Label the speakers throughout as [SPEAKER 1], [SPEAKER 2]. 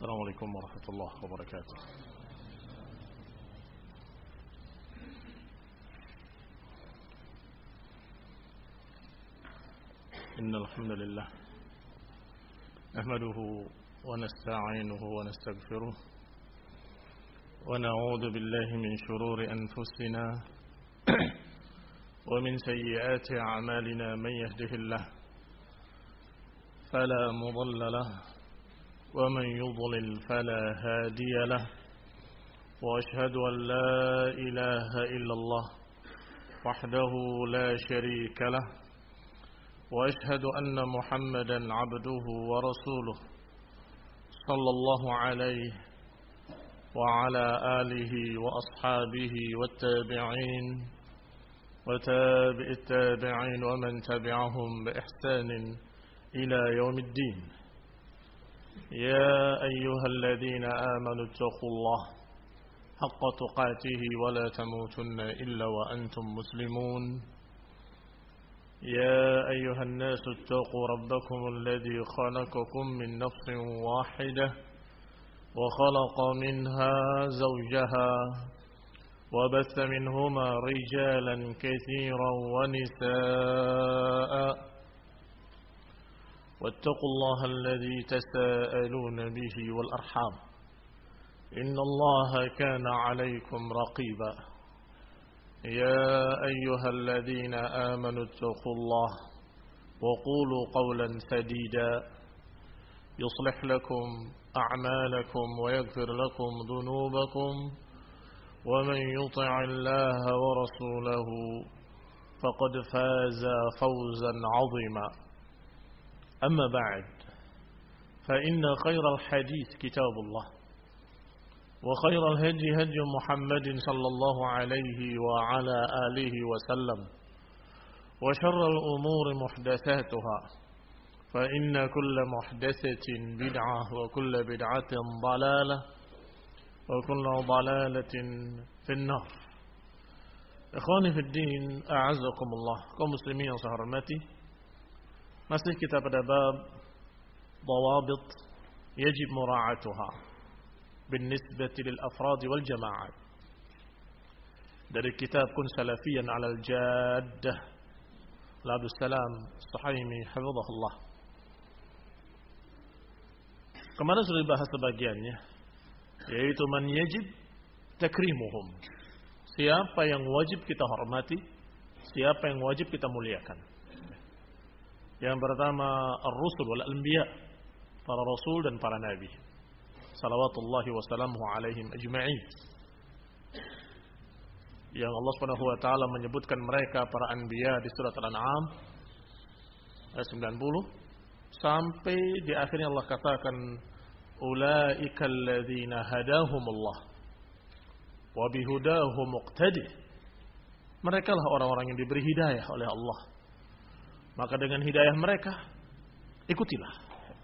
[SPEAKER 1] السلام عليكم ورحمة الله وبركاته. إن الحمد لله نحمده ونستعينه ونستغفره ونعوذ بالله من شرور أنفسنا ومن سيئات أعمالنا. من يهده الله فلا مضل له ومن يضلل فلا هادي له، وأشهد أن لا إله إلا الله وحده لا شريك له، وأشهد أن محمدا عبده ورسوله صلى الله عليه وعلى آله وأصحابه والتابعين وتابع التابعين ومن تبعهم بإحسان إلى يوم الدين. يا أيها الذين آمنوا اتقوا الله حق تقاته ولا تموتن إلا وأنتم مسلمون. يا أيها الناس اتقوا ربكم الذي خلقكم من نفس واحدة وخلق منها زوجها وبث منهما رجالا كثيرا ونساء، واتقوا الله الذي تساءلون به والأرحام إن الله كان عليكم رقيبا. يا أيها الذين آمنوا اتقوا الله وقولوا قولا سديدا يصلح لكم أعمالكم ويغفر لكم ذنوبكم، ومن يطع الله ورسوله فقد فاز فوزا عظيما. أما بعد، فإن خير الحديث كتاب الله، وخير الهدي هدي محمد صلى الله عليه وعلى آله وسلم، وشر الأمور محدثاتها، فإن كل محدثة بدعة وكل بدعة ضلالة وكل ضلالة في النار. Ikhwani fi din, a'azzakumullah, kaum muslimin yang saya hormati. Masih kita pada bab dawabit yajib mura'atuha binisbati lil afrad wal jama'at, dari kitab Kun Salafiyan 'alal Jaddah Abdus Salam Suhaimi hafizahullah. Kemarin sudah dibahas sebagiannya, yaitu man yajib takrimuhum, siapa yang wajib kita hormati, siapa yang wajib kita muliakan. Yang pertama ar-rusul wal anbiya, para rasul dan para nabi, salawatullahi wassalamuhu alaihim ajma'in, yang Allah Subhanahu wa taala menyebutkan mereka para anbiya di surat Al-An'am ayat 90 sampai di akhirnya Allah katakan ulaika alladzina hadahumullah wa bihudahu muqtadi, mereka lah orang-orang yang diberi hidayah oleh Allah, maka dengan hidayah mereka ikutilah.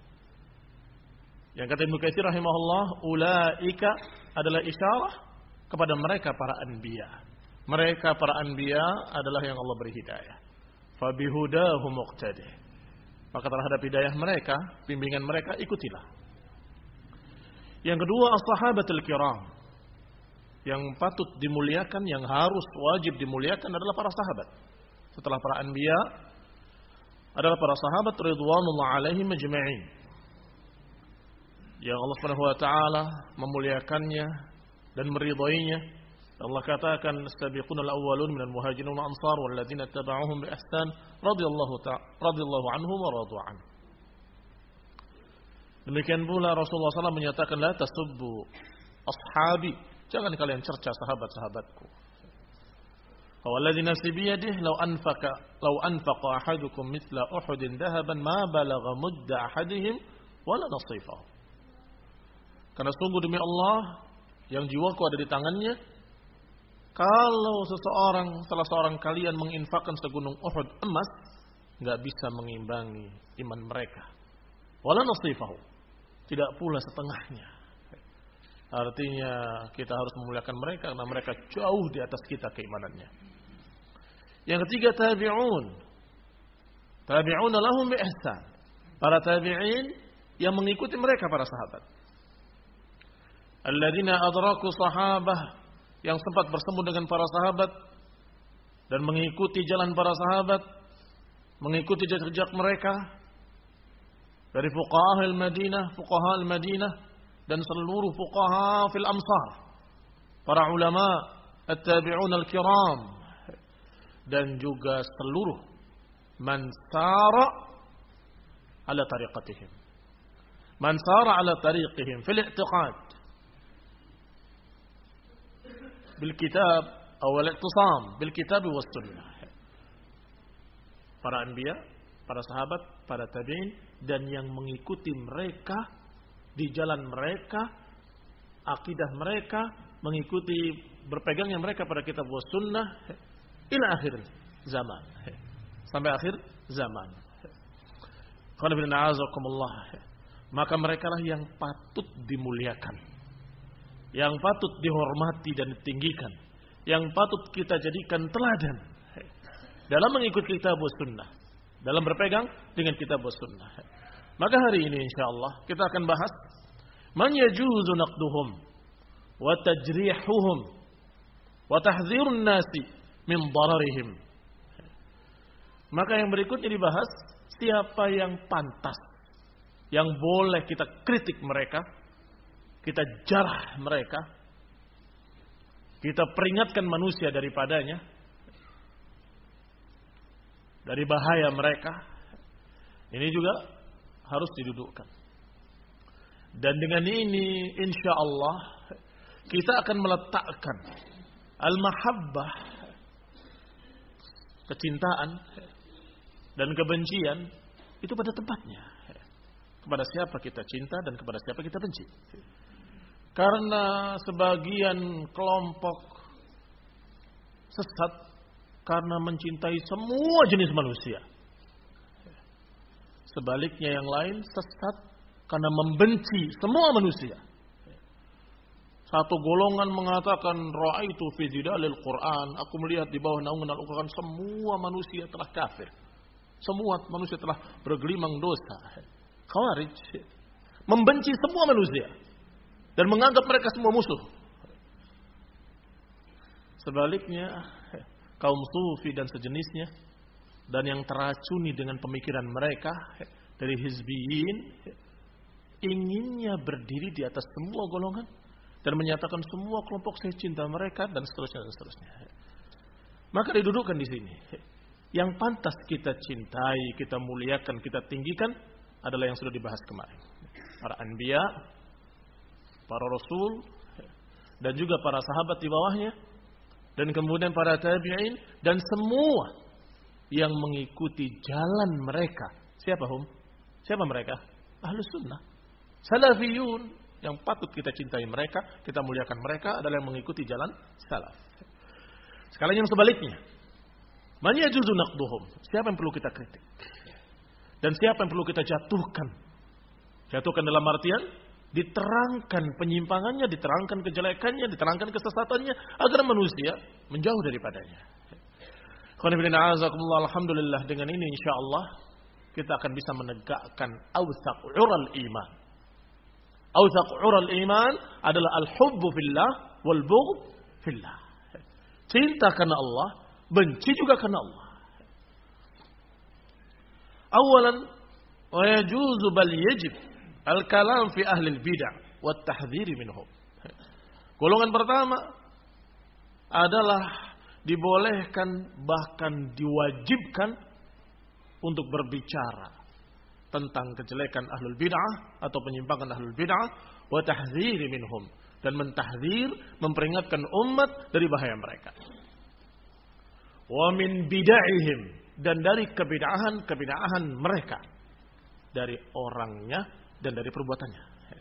[SPEAKER 1] Yang kata Ibnu Katsir rahimahullah, ulaika adalah isyarah kepada mereka para anbiya. Mereka para anbiya adalah yang Allah beri hidayah. Fa bihudahu muqtadi, maka terhadap hidayah mereka, bimbingan mereka ikutilah. Yang kedua as-sahabatul kiram, yang patut dimuliakan, yang harus wajib dimuliakan adalah para sahabat. Setelah para anbiya adalah para sahabat ridwanullah alaihim ajma'in, yang Allah Subhanahu wa taala memuliakannya dan meridainya. Allah katakan as-sabiqunal awwalun minal muhajirin wal ansar wal ladzina tabauhum bi ihsan radhiyallahu anhum wa radu an. Demikian pula Rasulullah SAW menyatakan la tasubbu ashabi, jangan kalian cerca sahabat-sahabatku. Walladzi nafsi biyadihi law anfaqa ahadukum mithla Uhudin dhahaban ma balagha mudda ahadihim wala nasifahu. Karena sungguh demi Allah yang jiwaku ada di tangannya, kalau salah seorang kalian menginfakkan segunung Uhud emas, enggak bisa mengimbangi iman mereka. Wala nasifahu, tidak pula setengahnya. Artinya kita harus memuliakan mereka karena mereka jauh di atas kita keimanannya. Yang ketiga tabi'un. Tabi'un lahum bi ihsan. Para tabi'in yang mengikuti mereka para sahabat. alladzina adraku sahabah, yang sempat bersemu dengan para sahabat dan mengikuti jalan para sahabat, mengikuti jejak mereka dari fuqaha al-Madinah dan seluruh fuqaha fil amsar, para ulama at-tabi'un al-kiram, dan juga seluruh man sara ala tariqatihim, man sara ala tariqihim fil i'tiqad bil kitab atau al-i'tisam bil kitab was sunnah. Para anbiya, para sahabat, para tabi'in, dan yang mengikuti mereka di jalan mereka, akidah mereka, mengikuti berpegangnya mereka pada kitab was sunnah ila akhir zaman, sampai akhir zaman. Maka mereka lah yang patut dimuliakan, yang patut dihormati dan ditinggikan, yang patut kita jadikan teladan dalam mengikuti kitab was sunnah, dalam berpegang dengan kitab was sunnah. Maka hari ini insyaallah kita akan bahas man yajuzu naqduhum wa tajrihuhum wa tahdzirun nasi min dararihim. Maka yang berikutnya dibahas, siapa yang pantas, yang boleh kita kritik mereka, kita jarah mereka, kita peringatkan manusia daripadanya, dari bahaya mereka. Ini juga harus didudukkan. Dan dengan ini insya Allah kita akan meletakkan al-mahabbah, kecintaan dan kebencian itu pada tempatnya. Kepada siapa kita cinta dan kepada siapa kita benci. Karena sebagian kelompok sesat karena mencintai semua jenis manusia. Sebaliknya yang lain sesat karena membenci semua manusia. Satu golongan mengatakan ra'aitu fi zidalil Quran, aku melihat di bawah naungan Al-Quran semua manusia telah kafir. Semua manusia telah bergelimang dosa. Khawarij membenci semua manusia dan menganggap mereka semua musuh. Sebaliknya kaum sufi dan sejenisnya dan yang teracuni dengan pemikiran mereka dari hizbiyin, inginnya berdiri di atas semua golongan dan menyatakan semua kelompok saya cinta mereka dan seterusnya dan seterusnya. Maka didudukkan di sini. Yang pantas kita cintai, kita muliakan, kita tinggikan adalah yang sudah dibahas kemarin. Para anbiya, para rasul, dan juga para sahabat di bawahnya, dan kemudian para tabi'in, dan semua yang mengikuti jalan mereka. Siapa hum? Siapa mereka? Ahlus sunnah, salafiyun. Yang patut kita cintai mereka, kita muliakan mereka adalah yang mengikuti jalan salaf. Sekalian yang sebaliknya, man yajuzu naqduhum, siapa yang perlu kita kritik dan siapa yang perlu kita jatuhkan. Jatuhkan dalam artian diterangkan penyimpangannya, diterangkan kejelekannya, diterangkan kesesatannya agar manusia menjauh daripadanya. Alhamdulillah, dengan ini insyaallah kita akan bisa menegakkan awsaq ural iman. Awsaq ural iman adalah al-hubbu fillah wal bughd fillah. Cinta karena Allah, benci juga karena Allah. Awalan, wa yajuzu bal yajib al-kalam fi ahli al-bid'ah wa at-tahdhir minhum. Golongan pertama adalah dibolehkan bahkan diwajibkan untuk berbicara tentang kejelekan ahlul bid'ah atau penyimpangan ahlul bid'ah wa tahdzir minhum, dan mentahdzir, memperingatkan umat dari bahaya mereka. Wa min bid'ahihim, dan dari kebid'ahan mereka, dari orangnya dan dari perbuatannya.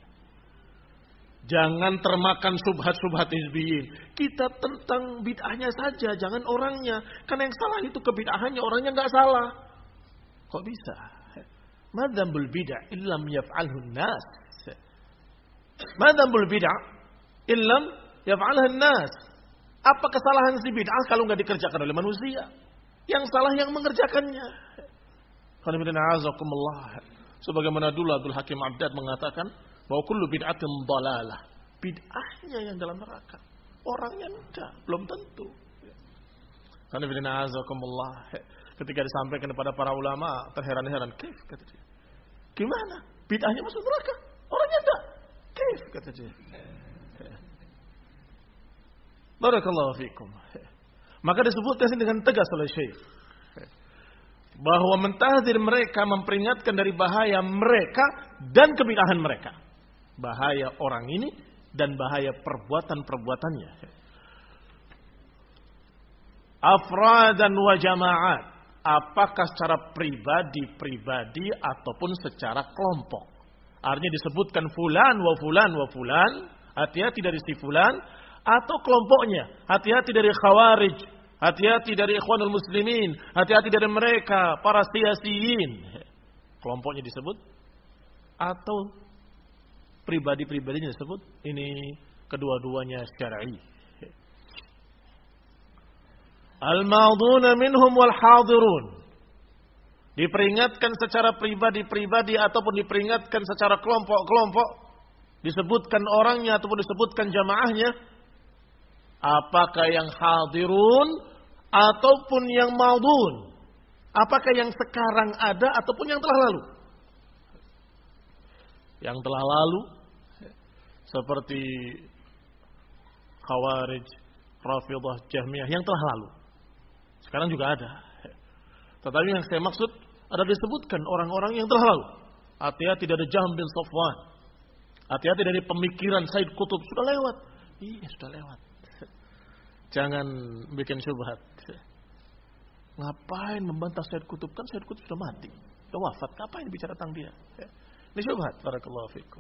[SPEAKER 1] Jangan termakan subhat-subhat hizbiyin. Kita tentang bid'ahnya saja, jangan orangnya. Karena yang salah itu kebid'ahannya, orangnya enggak salah. Kok bisa? Madzambul bid'ah illam yaf'alhu an-nas. Madzambul bid'ah illam yaf'alhu an-nas. Apa kesalahan si bid'ah kalau enggak dikerjakan oleh manusia? Yang salah yang mengerjakannya. Sebagaimana dulu Abdul Hakim Abdad mengatakan bahwa kullu bid'atin dhalalah bid'ahnya yang dalam neraka. Orangnya enggak, belum tentu. Ketika disampaikan kepada para ulama, terheran-heran. Kif, kata dia. Gimana? Bid'ahnya masuk neraka? Orangnya enggak. Kif, kata dia. Barakallahu fikum. Maka disebutkan dengan tegas oleh Syekh bahwa mentahdzir mereka, memperingatkan dari bahaya mereka dan kebid'ahan mereka. Bahaya orang ini dan bahaya perbuatan-perbuatannya. Afradan wa jama'at. Apakah secara pribadi ataupun secara kelompok. Artinya disebutkan fulan wa fulan wa fulan. Hati-hati dari si fulan. Atau kelompoknya. Hati-hati dari khawarij. Hati-hati dari ikhwanul muslimin. Hati-hati dari mereka. Para siyasiyin. Kelompoknya disebut. Atau pribadi-pribadinya disebut. Ini kedua-duanya syar'i. Al-mauduna minhum wal hadirun. Diperingatkan secara pribadi-pribadi ataupun diperingatkan secara kelompok-kelompok. Disebutkan orangnya ataupun disebutkan jamaahnya. Apakah yang hadirun ataupun yang maudun? Apakah yang sekarang ada ataupun yang telah lalu? Yang telah lalu seperti Khawarij, Rafidhah, Jahmiyah yang telah lalu. Sekarang juga ada. Tetapi yang saya maksud ada disebutkan orang-orang yang telah lalu. Hati-hati dari Jahm bin Safwan. Hati-hati dari pemikiran Said Qutb. Sudah lewat. Iya, sudah lewat. Jangan bikin syubhat. Ngapain membantah Said Qutb? Kan Said Qutb sudah mati. Sudah wafat. Ngapain bicara tentang dia? Ini syubhat. Barakallahu fikum.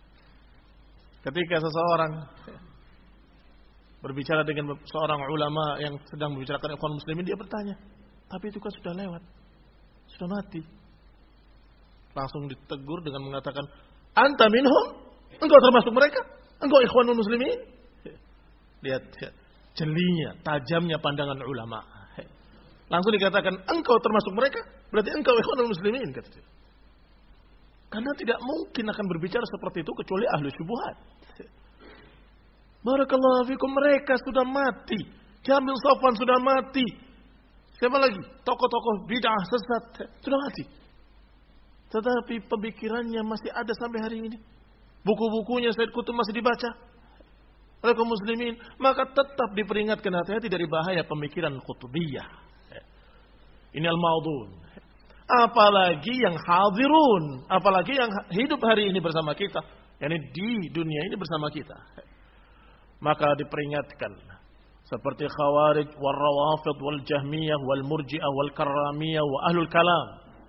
[SPEAKER 1] Ketika seseorang berbicara dengan seorang ulama yang sedang membicarakan ikhwan muslimin, dia bertanya, tapi itu kan sudah lewat, sudah mati. Langsung ditegur dengan mengatakan, anta minhum, engkau termasuk mereka, engkau ikhwanul muslimin. Lihat jelinya, tajamnya pandangan ulama. Langsung dikatakan, engkau termasuk mereka, berarti engkau ikhwanul muslimin, kata dia. Karena tidak mungkin akan berbicara seperti itu kecuali ahli syubhat. Barakallahu fikum, mereka sudah mati. Jahm bin Safwan sudah mati. Siapa lagi? Tokoh-tokoh bid'ah sesat sudah mati. Tetapi pemikirannya masih ada sampai hari ini. Buku-bukunya Said Qutb masih dibaca oleh kaum muslimin. Maka tetap diperingatkan hati-hati dari bahaya pemikiran Qutbiyah. Ini al-maudun. Apalagi yang hadirun. Apalagi yang hidup hari ini bersama kita. Yani di dunia ini bersama kita. Maka diperingatkan seperti Khawarij wal Rawafid wal Jahmiyah wal Murji'ah wal Karramiyah wa ahlul kalam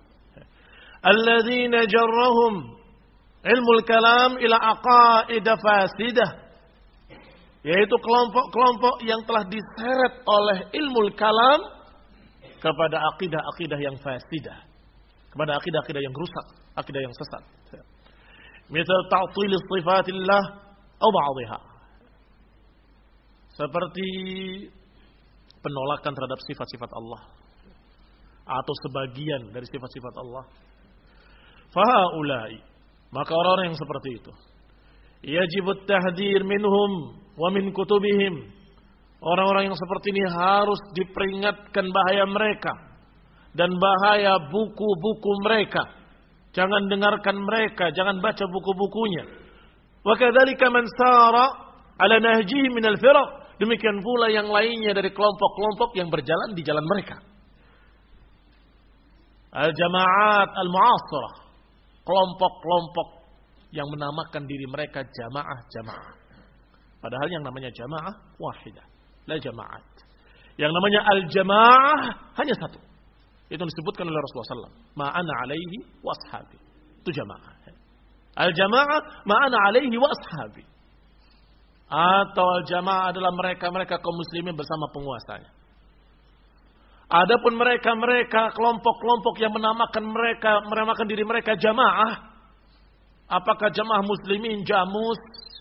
[SPEAKER 1] alladzina jarrahum ilmul kalam ila aqaid fasidah, yaitu kelompok-kelompok yang telah diseret oleh ilmul kalam kepada akidah-akidah yang fasidah, kepada akidah-akidah yang rusak, akidah yang sesat. Misal ta'til sifatillah atau ba'dihha, seperti penolakan terhadap sifat-sifat Allah atau sebagian dari sifat-sifat Allah. Fahaulai, maka orang yang seperti itu yajibut tahdhir minhum wa min kutubihim. Orang-orang yang seperti ini harus diperingatkan bahaya mereka dan bahaya buku-buku mereka. Jangan dengarkan mereka, jangan baca buku-bukunya. Wa kadzalika man sara ala nahjihi min al-firaq. Demikian pula yang lainnya dari kelompok-kelompok yang berjalan di jalan mereka. Al-jama'at al-mu'asirah. Kelompok-kelompok yang menamakan diri mereka jamaah-jamaah. Padahal yang namanya jamaah wahidah. La jama'at. Yang namanya al-jamaah hanya satu. Itu disebutkan oleh Rasulullah SAW. Ma'ana alaihi wa ashabi. Itu jamaah. Al-jamaah ma'ana alaihi wa ashabi. Atau al-jamaah adalah mereka-mereka kaum muslimin bersama penguasanya. Adapun mereka-mereka kelompok-kelompok yang menamakan diri mereka jamaah, apakah jamaah muslimin jamus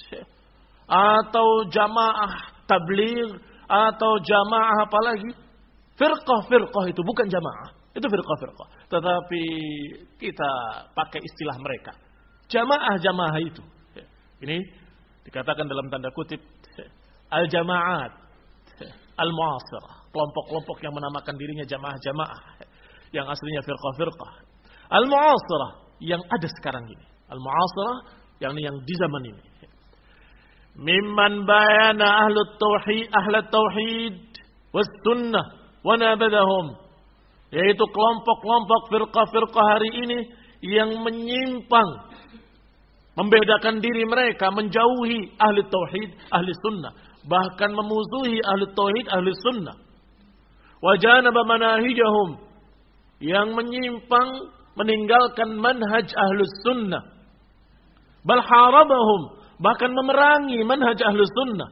[SPEAKER 1] atau jamaah tabligh atau jamaah apalagi? Firqah itu bukan jamaah, itu firqah. Tetapi kita pakai istilah mereka. Jamaah itu. Ini Dikatakan dalam tanda kutip al-jama'at al-mu'asirah, kelompok-kelompok yang menamakan dirinya jamaah-jamaah yang aslinya firqah-firqah. Al-mu'asirah yang ada sekarang ini. Al-mu'asirah yang di zaman ini. Mimman bayana ahlut tauhid was sunnah wa nabadahum, yaitu kelompok-kelompok firqah-firqah hari ini yang menyimpang, membedakan diri mereka, menjauhi ahli tauhid, ahli sunnah, bahkan memusuhi ahli tauhid, ahli sunnah. Wa janaba manahijahum, yang menyimpang, meninggalkan manhaj ahli sunnah. Bal harabahum, bahkan memerangi manhaj ahli sunnah.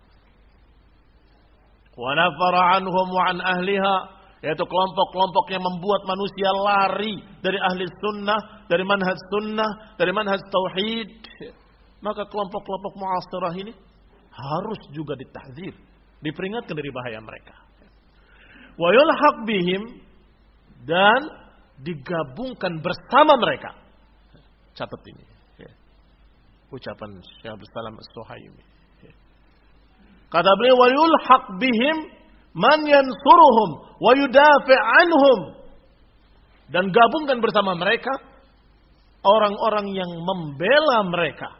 [SPEAKER 1] Wa nafara anhum wa an ahliha, yaitu kelompok-kelompok yang membuat manusia lari dari ahli sunnah, dari manhaj sunnah, dari manhaj tauhid. Maka kelompok-kelompok mu'asirah ini harus juga ditahdzir, diperingatkan dari bahaya mereka. Wa yulhaq bihim, dan digabungkan bersama mereka. Catat ini ucapan Syekh Abdul Salam As-Suhaimi. Kata beliau, wa yulhaq bihim man yansuruhum wa yudafi' anhum, dan gabungkan bersama mereka orang-orang yang membela mereka,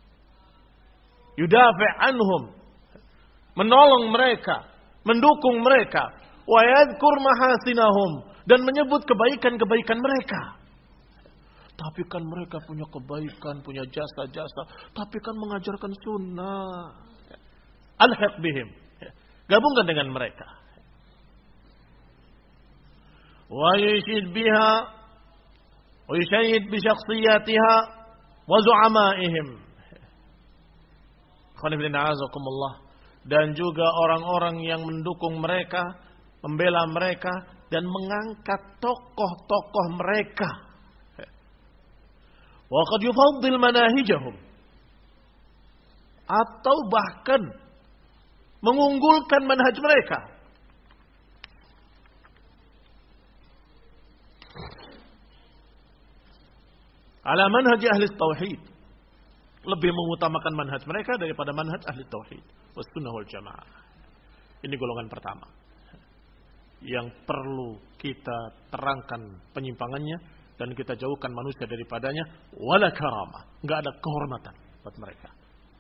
[SPEAKER 1] yudafi' anhum, menolong mereka, mendukung mereka, wa yadhkur mahasinahum, dan menyebut kebaikan-kebaikan mereka. Tapi kan mereka punya kebaikan, punya jasa-jasa, tapi kan mengajarkan sunnah. Alhaq bihim, gabungkan dengan mereka. Wa yushid biha, wa yushayid bi syakhsiyatiha wa zu'amaihim. Dan juga orang-orang yang mendukung mereka, membela mereka, dan mengangkat tokoh-tokoh mereka. Wa qad yufaddil manahijahum, atau bahkan mengunggulkan manhaj mereka. Ala manhaj ahli tauhid, lebih mengutamakan manhaj mereka daripada manhaj ahli tauhid was sunnah wal jamaah. Ini golongan pertama yang perlu kita terangkan penyimpangannya dan kita jauhkan manusia daripadanya. Wala karamah, enggak ada kehormatan buat mereka.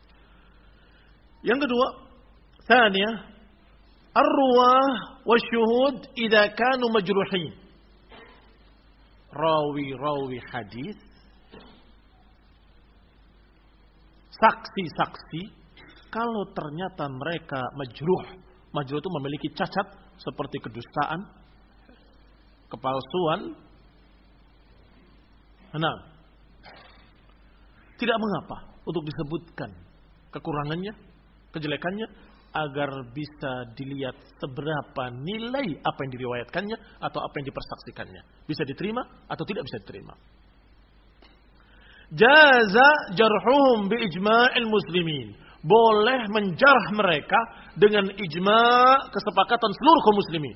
[SPEAKER 1] Yang kedua, tsaniyah, ar-ruwah wasyuhud idza kanu majruhin. Rawi-rawi hadis, saksi-saksi, kalau ternyata mereka majruh itu memiliki cacat seperti kedustaan, kepalsuan. Nah, tidak mengapa untuk disebutkan kekurangannya, kejelekannya, agar bisa dilihat seberapa nilai apa yang diriwayatkannya atau apa yang dipersaksikannya. Bisa diterima atau tidak bisa diterima. Jaza jarhuhum bi ijma'il muslimin. Boleh menjarah mereka dengan ijma' kesepakatan seluruh kaum muslimin.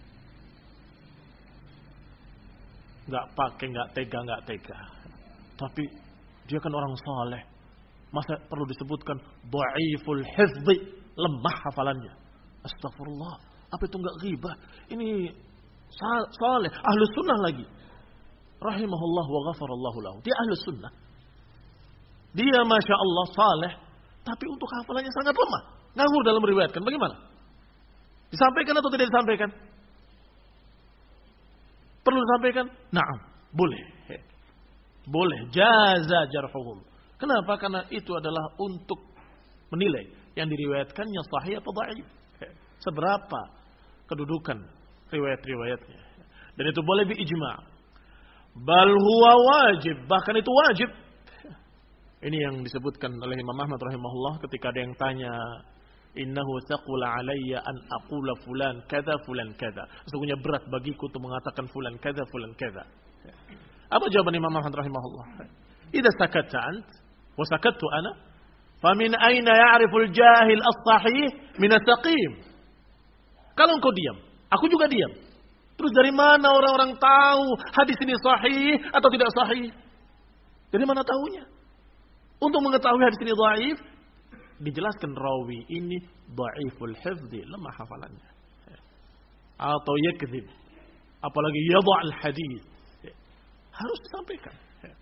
[SPEAKER 1] Nggak tega. Tapi dia kan orang saleh. Masa perlu disebutkan dhaiful hifdzi, lemah hafalannya. Astagfirullah. Apa itu enggak ghibah? Ini saleh, ahlu sunnah lagi. Rahimahullah wa ghafarallahu lahu. Dia ahlu sunnah. Dia masya Allah saleh, tapi untuk hafalannya sangat lemah. Ngawur dalam meriwayatkan. Bagaimana? Disampaikan atau tidak disampaikan? Perlu disampaikan? Na'am, boleh. Boleh, jaza jarhuhum. Kenapa? Karena itu adalah untuk menilai yang diriwayatkannya sahih atau dhaif. Seberapa kedudukan riwayat-riwayatnya. Dan itu boleh biijma'. Bal huwa wajib, bahkan itu wajib. Ini yang disebutkan oleh Imam Ahmad rahimahullah ketika ada yang tanya, innahu thaqula alayya an aqula fulan kadza fulan kadza. Sesungguhnya berat bagiku untuk mengatakan fulan kadza fulan kadza. Apa jawaban Imam Ahmad rahimahullah? Idza sakatta ant wa sakattu ana, famin aina ya'riful jahil as-sahih min as-saqim? Kalau engkau diam, aku juga diam. Terus dari mana orang-orang tahu hadis ini sahih atau tidak sahih? Dari mana tahunya? Untuk mengetahui hadis ini dhaif, dijelaskan rawi ini dhaiful hifdzi, lemah hafalannya. Atau yakdzib, apalagi yadha'al hadits. Harus disampaikan.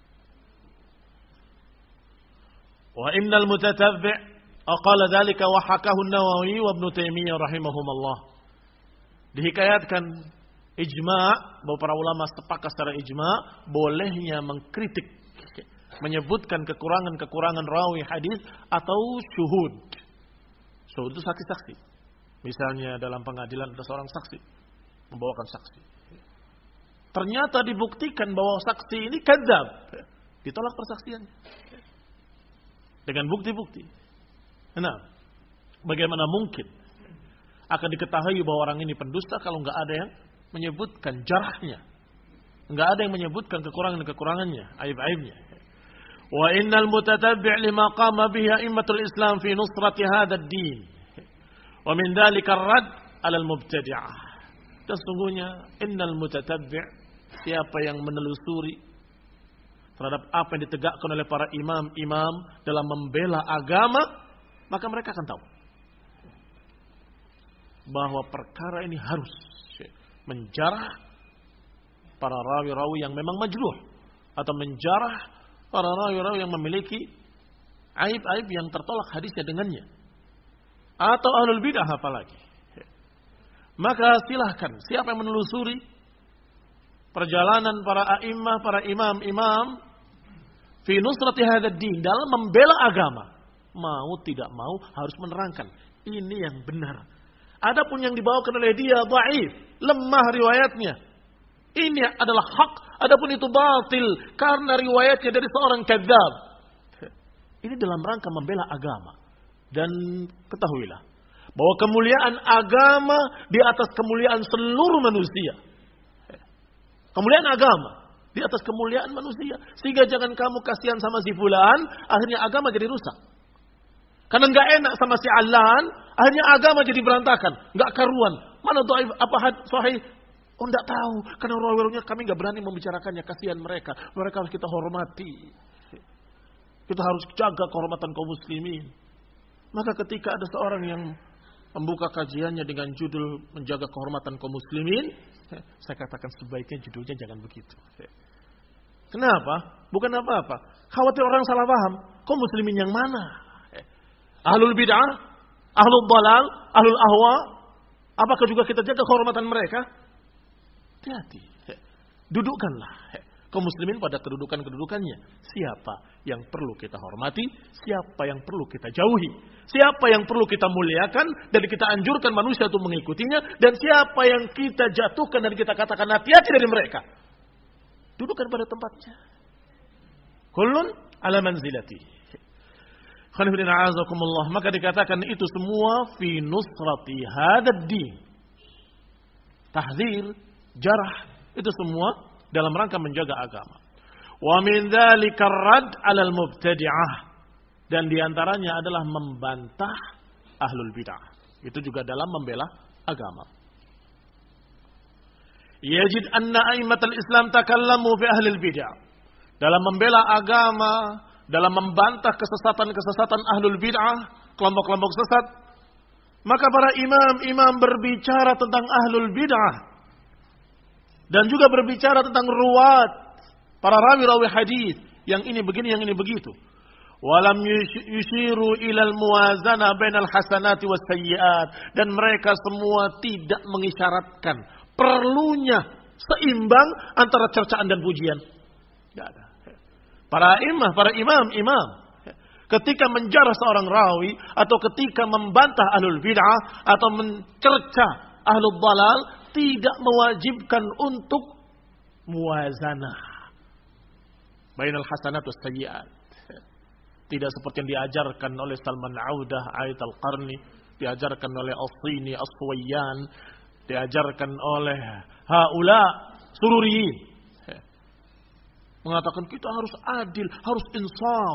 [SPEAKER 1] Wa innal mutatabbi' aqala dzalika wa hakahu an-Nawawi wa Ibnu Taimiyah rahimahumullah. Dihikayatkan ijma' bahwa para ulama sepakat secara ijma' bolehnya mengkritik, menyebutkan kekurangan-kekurangan rawi hadis atau syuhud. Syuhud itu saksi-saksi. Misalnya dalam pengadilan ada seorang saksi membawakan saksi. Ternyata dibuktikan bahwa saksi ini kadzab. Ditolak persaksiannya. Dengan bukti-bukti. Nah, bagaimana mungkin akan diketahui bahwa orang ini pendusta kalau nggak ada yang menyebutkan jarahnya, nggak ada yang menyebutkan kekurangan-kekurangannya, aib-aibnya. Wa innal mutatabbi' lima qama bihi a'immatul Islam fi nusrati hadzal din. Wa min dzalika ar-radd 'ala al-mubtadi'ah. Sesungguhnya innal mutatabbi', siapa yang menelusuri terhadap apa yang ditegakkan oleh para imam-imam dalam membela agama, maka mereka akan tahu bahwa perkara ini harus menjarah para rawi-rawi yang memang majruh, atau menjarah para rawi-rawi yang memiliki aib-aib yang tertolak hadisnya dengannya, atau ahlul bidah apalagi. Maka silahkan siapa yang menelusuri perjalanan para a'immah, para imam-imam fi nusrati hadzal din, dalam membela agama, mau tidak mau harus menerangkan ini yang benar. Adapun yang dibawakan oleh dia dhaif, lemah riwayatnya, ini adalah hak. Adapun itu batil karena riwayatnya dari seorang kadzab. Ini dalam rangka membela agama. Dan ketahuilah bahwa kemuliaan agama di atas kemuliaan seluruh manusia. Kemuliaan agama di atas kemuliaan manusia. Sehingga jangan kamu kasihan sama si fulan, akhirnya agama jadi rusak. Karena enggak enak sama si Alan, akhirnya agama jadi berantakan, enggak karuan. Mana dhaif apa sahih? Oh, enggak tahu. Karena rawi-rawinya kami enggak berani membicarakannya, kasihan mereka. Mereka harus kita hormati. Kita harus jaga kehormatan kaum muslimin. Maka ketika ada seorang yang membuka kajiannya dengan judul menjaga kehormatan kaum muslimin, saya katakan sebaiknya judulnya jangan begitu. Kenapa? Bukan apa-apa. Khawatir orang salah paham. Kaum muslimin yang mana? Ahlul bid'ah, ahlul dalal, ahlul ahwa. Apakah juga kita jaga kehormatan mereka? Hati-hati. Dudukkanlah kaum muslimin pada kedudukan-kedudukannya. Siapa yang perlu kita hormati, siapa yang perlu kita jauhi, siapa yang perlu kita muliakan dan kita anjurkan manusia untuk mengikutinya, dan siapa yang kita jatuhkan dan kita katakan hati-hati dari mereka. Dudukkan pada tempatnya. Kullun ala manzilati. Maka dikatakan itu semua fi nusrati hadzal din. Tahdzir, jarah, itu semua dalam rangka menjaga agama. Wa min dzalika ar-radd 'ala al-mubtadi'ah, dan diantaranya adalah membantah ahlul bid'ah. Itu juga dalam membela agama. Yajid anna a'immatul Islam takallamu fi ahlil bid'ah. Dalam membela agama, dalam membantah kesesatan-kesesatan ahlul bid'ah, kelompok-kelompok sesat, maka para imam-imam berbicara tentang ahlul bid'ah dan juga berbicara tentang ruwat, para rawi-rawi hadis, yang ini begini, yang ini begitu. Walam yushiru ilal muwazana bainal hasanati was sayyiat, dan mereka semua tidak mengisyaratkan perlunya seimbang antara cercaan dan pujian. Tidak ada. Para imam, ketika menjarah seorang rawi atau ketika membantah ahlul bid'ah atau mencerca ahlul dalal, tidak mewajibkan untuk muwazanah bainal hasanat was sayyiat. Tidak seperti yang diajarkan oleh Salman Audah, Ait al-Qarni, diajarkan oleh As-Sini, As-Suwayyan, diajarkan oleh haula sururiyin. Mengatakan kita harus adil, harus insaf.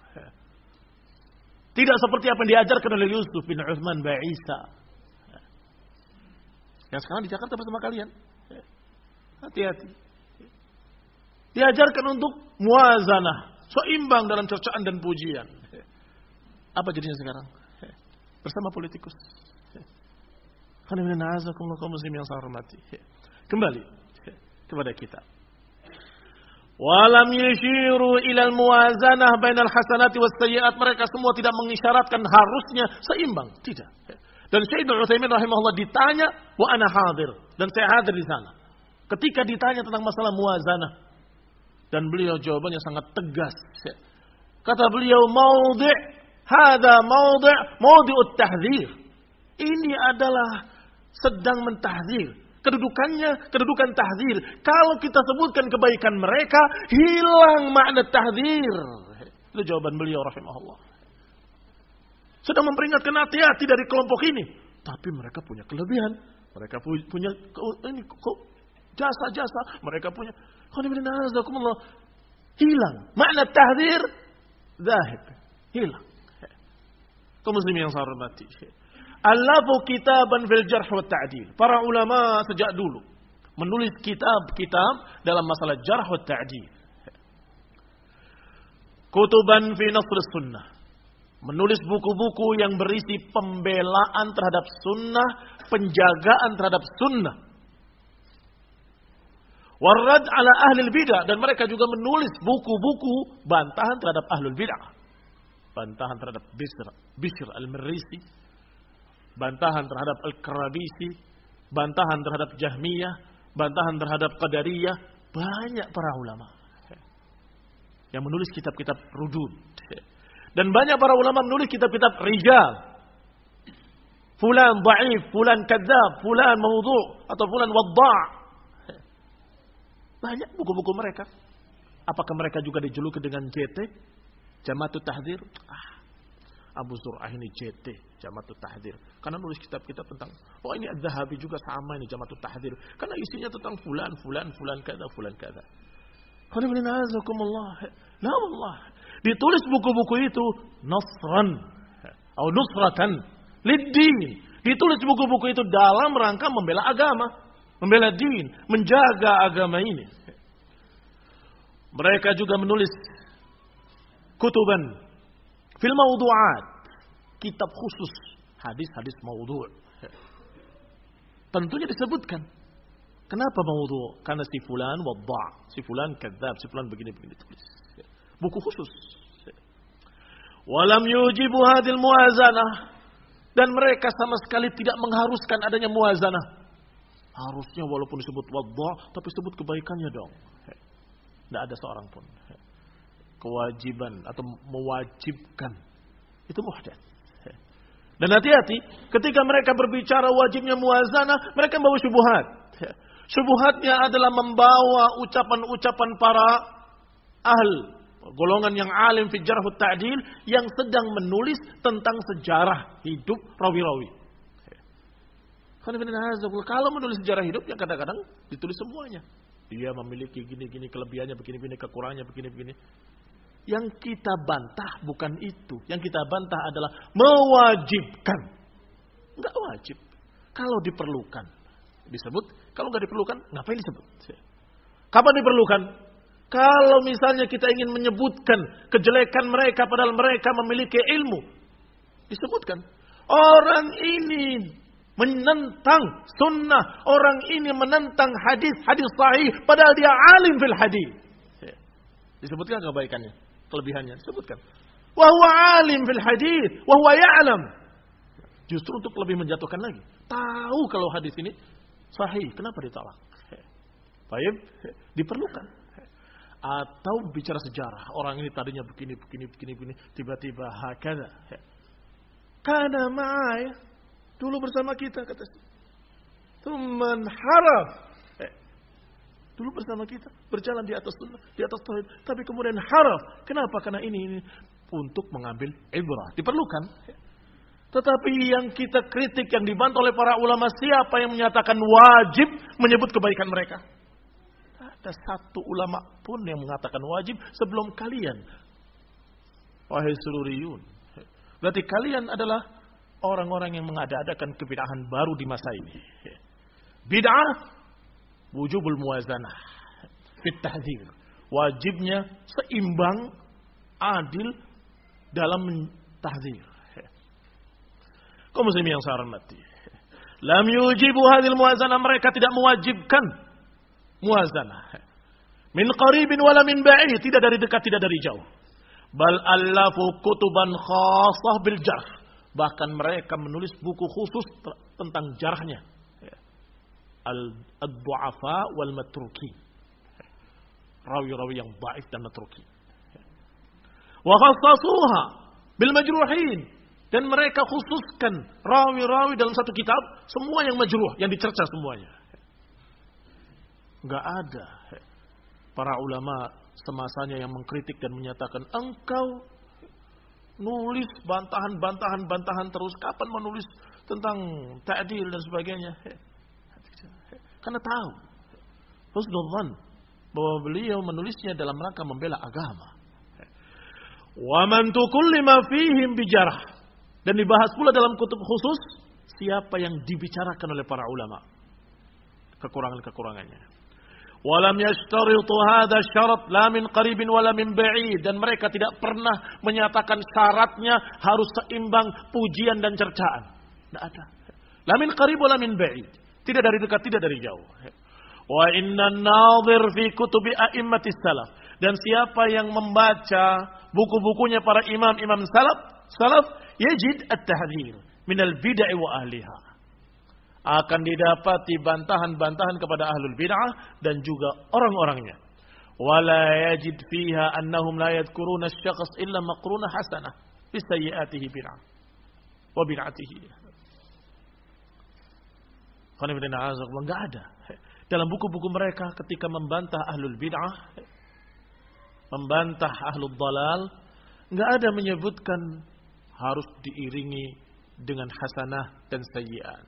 [SPEAKER 1] Tidak seperti apa yang diajarkan oleh Yusuf bin Uthman bin Isa, yang sekarang di Jakarta bersama kalian. Hati-hati. Diajarkan untuk muazanah, seimbang dalam cercaan dan pujian. Apa jadinya sekarang? Bersama politikus. Kaum muslim yang saya hormati. Kembali kepada kita. Walam yushiru ilal muwazanah bainal hasanati was sayyi'at. Mereka semua tidak mengisyaratkan harusnya seimbang. Tidak. Dan Syekh Ibnu Utsaimin rahimahullah ditanya, wa ana hadir. Dan saya hadir di sana. Ketika ditanya tentang masalah muwazanah. Dan beliau jawabannya sangat tegas. Kata beliau, hadha mawdi'ut tahdzir. Ini adalah sedang mentahdzir. Kedudukan tahdzir. Kalau kita sebutkan kebaikan mereka, hilang makna tahdzir. Itu jawaban beliau rahimahullah. Sedang memperingatkan hati-hati dari kelompok ini. Tapi mereka punya kelebihan. Mereka punya jasa-jasa. Mereka punya hilang. Makna tahdzir zahib. Hilang. Kaum muslimin yang saya hormati. Allafu kitaban fil jarh wa ta'dil. Para ulama sejak dulu menulis kitab-kitab dalam masalah jarh wa ta'dil. Kutuban fi nasr sunnah. Menulis buku-buku yang berisi pembelaan terhadap sunnah, penjagaan terhadap sunnah. Warad ala ahlil bid'ah. Dan mereka juga menulis buku-buku bantahan terhadap ahlul bid'ah. Bantahan terhadap Bishr al-Marisi. Bantahan terhadap Al-Karabisi, bantahan terhadap Jahmiyah, bantahan terhadap Qadariyah. Banyak para ulama yang menulis kitab-kitab rudud. Dan banyak para ulama menulis kitab-kitab rijal. Fulan dhaif, fulan kadzab, fulan mawdu' atau fulan wadda'. Banyak buku-buku mereka. Apakah mereka juga dijuluki dengan JT? Jama'atut Tahdzir? Abu Zur'ah ini JT, Jama'atut Tahdzir. Karena nulis kitab-kitab tentang, ini Az-Zahabi juga sama ini Jama'atut Tahdzir. Karena isinya tentang fulan kada. La Allah. Ditulis buku-buku itu nasran atau nusratan lid-din. Ditulis buku-buku itu dalam rangka membela agama, membela din, menjaga agama ini. Mereka juga menulis kutuban fil mawdu'at, kitab khusus hadis-hadis mawdu'. Tentunya disebutkan. Kenapa mawdu'? Karena si fulan wadda', si fulan kadzab, si fulan begini-begini tulis. Buku khusus. Walam yujibu hadil muwazanah. Dan mereka sama sekali tidak mengharuskan adanya muwazanah. Harusnya walaupun disebut wadda', tapi sebut kebaikannya dong. Tidak ada seorang pun. Kewajiban atau mewajibkan itu muhdats. Dan hati-hati ketika mereka berbicara wajibnya muwazanah, mereka membawa syubhat. Syubhatnya adalah membawa ucapan-ucapan para golongan yang alim fi jarh wa ta'dil yang sedang menulis tentang sejarah hidup rawi-rawi. Kalau menulis sejarah hidup yang kadang-kadang ditulis semuanya. Dia memiliki gini-gini kelebihannya, begini-begini kekurangannya, begini-begini. Yang kita bantah bukan itu. Yang kita bantah adalah mewajibkan. Enggak wajib. Kalau diperlukan disebut. Kalau enggak diperlukan, ngapain disebut? Kapan diperlukan? Kalau misalnya kita ingin menyebutkan kejelekan mereka padahal mereka memiliki ilmu. Disebutkan. Orang ini menentang sunnah. Orang ini menentang hadis sahih. Padahal dia alim fil hadis. Disebutkan kebaikannya. Kelebihannya disebutkan. Wa huwa alim fil hadis, wa huwa ya'lam. Justru untuk lebih menjatuhkan lagi. Tahu kalau hadis ini sahih, kenapa ditolak? Baik, diperlukan. Atau bicara sejarah, orang ini tadinya begini, tiba-tiba hakada. Kana ma'aya, dulu bersama kita kata. Tsumman haraf. Dulu bersama kita, berjalan di atas sunnah, di atas tauhid, tapi kemudian haraf. Kenapa? Karena ini untuk mengambil ibrah. Diperlukan. Tetapi yang kita kritik, yang dibantah oleh para ulama, siapa yang menyatakan wajib menyebut kebaikan mereka? Ada satu ulama pun yang mengatakan wajib sebelum kalian. Wahai sururiyun. Berarti kalian adalah orang-orang yang mengada-adakan kebid'ahan baru di masa ini. Bid'ah wujubul muwazanah fit tahdzir. Wajibnya seimbang, adil dalam tahdzir. Kaum muslimin yang saya hormati. Lam yujibu hadhil muwazanah, mereka tidak mewajibkan muwazanah. Min qaribin wala min ba'id, tidak dari dekat, tidak dari jauh. Bal allafu kutuban khassah bil jarh. Bahkan mereka menulis buku khusus tentang jarhnya. Al-du'afa wal matruki. Rawi-rawi yang dhaif dan matruki. Wa khassasuha bil majruhin. Dan mereka khususkan rawi-rawi dalam satu kitab, semua yang majruh, yang dicerca semuanya. Enggak ada para ulama semasanya yang mengkritik dan menyatakan, engkau nulis bantahan terus, kapan menulis tentang ta'dil dan sebagainya. Karena tahu husnul dzan bahwa beliau menulisnya dalam rangka membela agama. Wa man tukullima fihim bijarah. Dan dibahas pula dalam kutub khusus siapa yang dibicarakan oleh para ulama, kekurangan-kekurangannya. Walam yashtaritu hadha syarat la min qaribin wala min ba'id, dan mereka tidak pernah menyatakan syaratnya harus seimbang pujian dan cercaan. Tidak ada. La min qarib wala min ba'id, tidak dari dekat, tidak dari jauh. Wa inna an-nadhir fi kutubi a'immatis salaf, dan siapa yang membaca buku-bukunya para imam-imam salaf yajid at-tahdhir min al-bid'ah wa ahliha, akan didapati bantahan-bantahan kepada ahlul bid'ah dan juga orang-orangnya. Wala yajid fiha annahum la yadhkuruna asy-syakhs illa maqruna hasanah bi sayyi'atihi bid'ah wa bid'atihi. Enggak ada dalam buku-buku mereka ketika membantah ahlul bid'ah, membantah ahlul dhalal, enggak ada menyebutkan harus diiringi dengan hasanah dan sayyi'at.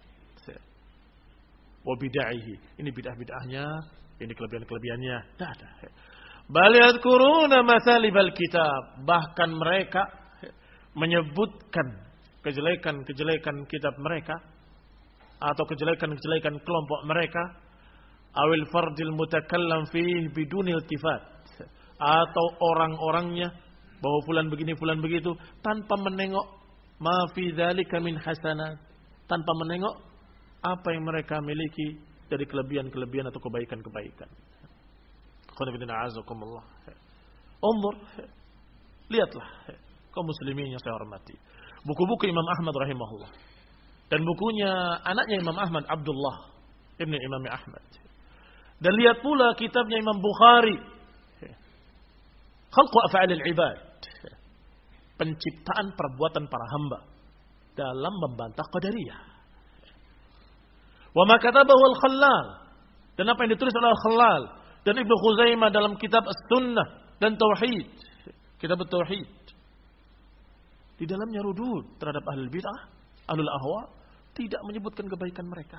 [SPEAKER 1] Wa bid'ahi, ini bid'ah-bid'ahnya, ini kelebihan-kelebihannya. Tidak ada. Bal yadhkuruna mathalibal kitab, bahkan mereka menyebutkan kejelekan-kejelekan kitab mereka atau kejelekan-kejelekan kelompok mereka, awil fardil mutakallam fihi bidun iltifat, atau orang-orangnya bahwa fulan begini, fulan begitu, tanpa menengok ma fi dzalika min hasanat, tanpa menengok apa yang mereka miliki dari kelebihan-kelebihan atau kebaikan-kebaikan. Umur, lihatlah kaum muslimin yang saya hormati, buku-buku Imam Ahmad rahimahullah dan bukunya anaknya Imam Ahmad, Abdullah ibn Imam Ahmad, dan lihat pula kitabnya Imam Bukhari, Khalqu Af'alil Ibad, penciptaan perbuatan para hamba, dalam membantah Qadariyah. Wa ma katabahu al-Khallal, dan apa yang ditulis oleh al-Khallal dan Ibnu Khuzaimah dalam kitab As-Sunnah dan Tauhid, kitab Tauhid. Di dalamnya rudud terhadap ahlul bid'ah, ahlul ahwa, tidak menyebutkan kebaikan mereka.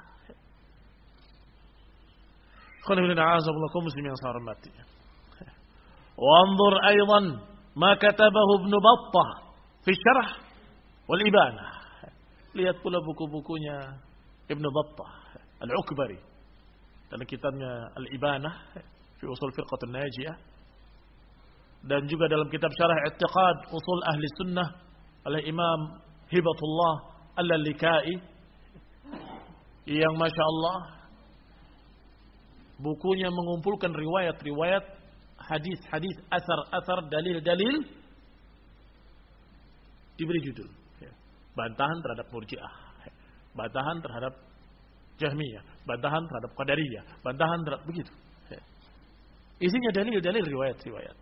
[SPEAKER 1] Qanilina azaballahu muslimin sarmati. Wa anzur aidan ma katabahu Ibnu Battah fi Syarh wal Ibanah. Lihat pula buku-bukunya Ibnu Battah Al-Ukbari dalam kitabnya Al-Ibanah fi Usul Firqatul Najiyah, dan juga dalam kitab Syarah I'tiqad Usul Ahli Sunnah oleh Imam Hibatullah Al-Likai, yang Masya Allah bukunya mengumpulkan riwayat-riwayat, hadis-hadis, asar-asar, dalil-dalil, diberi judul bantahan terhadap Murji'ah, bantahan terhadap Jahmiyah, bantahan terhadap Qadariyah, bantahan terhadap begitu. Isinya dalil-dalil, riwayat-riwayat.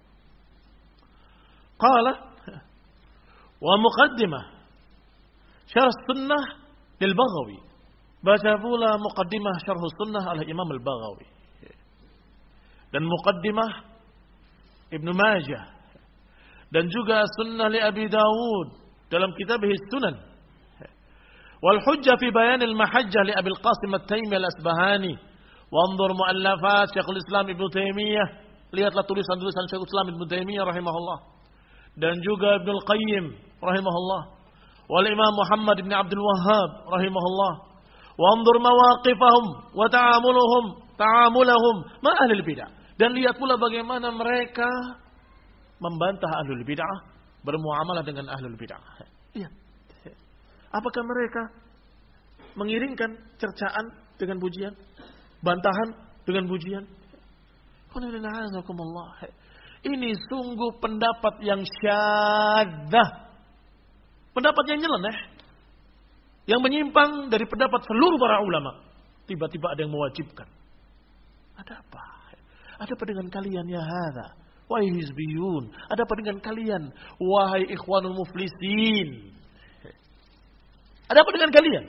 [SPEAKER 1] Qala wa muqaddimah Syarh Sunnah lil Baghawi. Baca pula muqaddimah Syarh Sunnah oleh Imam Al-Baghawi. Dan muqaddimah Ibnu Majah. Dan juga Sunnah li Abi Dawud dalam kitabih Sunan. Wal Hujjah fi Bayan al-Mahajjah li Abi Al-Qasim At-Taimi Al-Asbahani. Wa anzur mu'allafat Syekhul Islam Ibnu Taimiyah. Lihatlah tulisan-tulisan Syekhul Islam Ibnu Taimiyah rahimahullah. Dan juga Ibnu Al-Qayyim rahimahullah. Wal Imam Muhammad ibn Abdul Wahhab rahimahullah. Wa anzur mawaqifahum wa ta'amulahum ma ahli bidah. Dan lihat pula bagaimana mereka membantah ahlul bid'ah, bermuamalah dengan ahlul bid'ah. Iya. Apakah mereka mengiringkan cercaan dengan pujian, bantahan dengan pujian? Ini sungguh pendapat yang syadzah, pendapat yang nyeleneh, yang menyimpang dari pendapat seluruh para ulama. Tiba-tiba ada yang mewajibkan. Ada apa? Ada apa dengan kalian ya hadza? Wahai hizbiyun, ada apa dengan kalian? Wahai ikhwanul muflisin. Ada apa dengan kalian?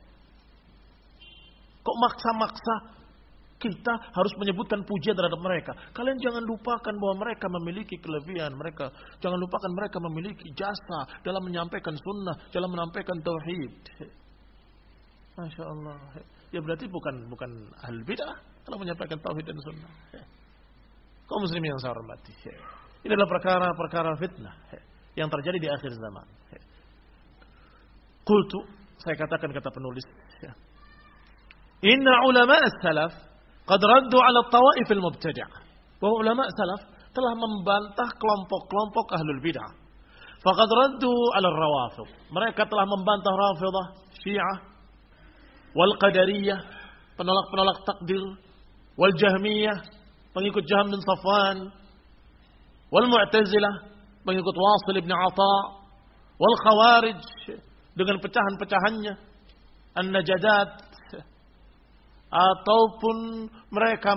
[SPEAKER 1] Kok maksa-maksa kita harus menyebutkan pujian terhadap mereka? Kalian jangan lupakan bahwa mereka memiliki kelebihan. Jangan lupakan mereka memiliki jasa dalam menyampaikan sunnah, dalam menyampaikan tauhid. Masya Allah. Ya berarti bukan ahli bid'ah kalau menyampaikan tauhid dan sunnah. Kaum muslimin yang saya hormati, ini adalah perkara-perkara fitnah yang terjadi di akhir zaman. Qultu, saya katakan kata penulis, inna ulama as-salaf qad raddu ala at-tawaif al-mubtadi'ah. Bahwa ulama salaf telah membantah kelompok-kelompok ahlul bid'ah. Faqad raddu ala ar-rawafid. Mereka telah membantah Rafidah, Syiah, wal Qadariyah, penolak-penolak takdir, wal Jahmiyah, pengikut Jahm bin Safwan, wal Mu'tazilah, pengikut Wasil ibn Atha, wal Khawarij dengan pecahan-pecahannya, An-Najadat, ataupun mereka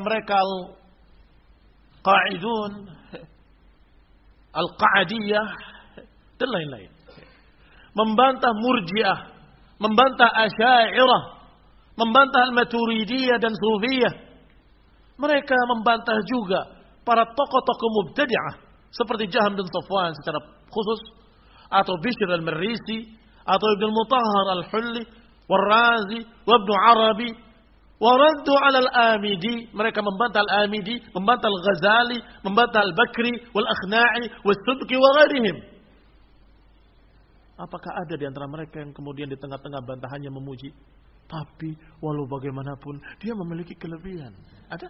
[SPEAKER 1] Al-Qa'idun, Al-Qa'adiyah dan lain-lain. Membantah Murji'ah, membantah Asy'ariyah, membantah Al-Maturidiyah dan Sufiyah. Mereka membantah juga para tokoh-tokoh mubtadi'ah seperti Jahm bin Safwan secara khusus, atau Bishr al-Marrisi, atau Ibn al-Mutahhar al-Hulli, wal-Razi, wa Ibn Arabi, wa raddu ala al-Amidi. Mereka membantah al-Amidi, membantah al-Ghazali, membantah al-Bakri, wal-Akhna'i, wal-Subki, wa ghairihim. Apakah ada di antara mereka yang kemudian di tengah-tengah bantahannya memuji? Tapi walau bagaimanapun dia memiliki kelebihan. Ada?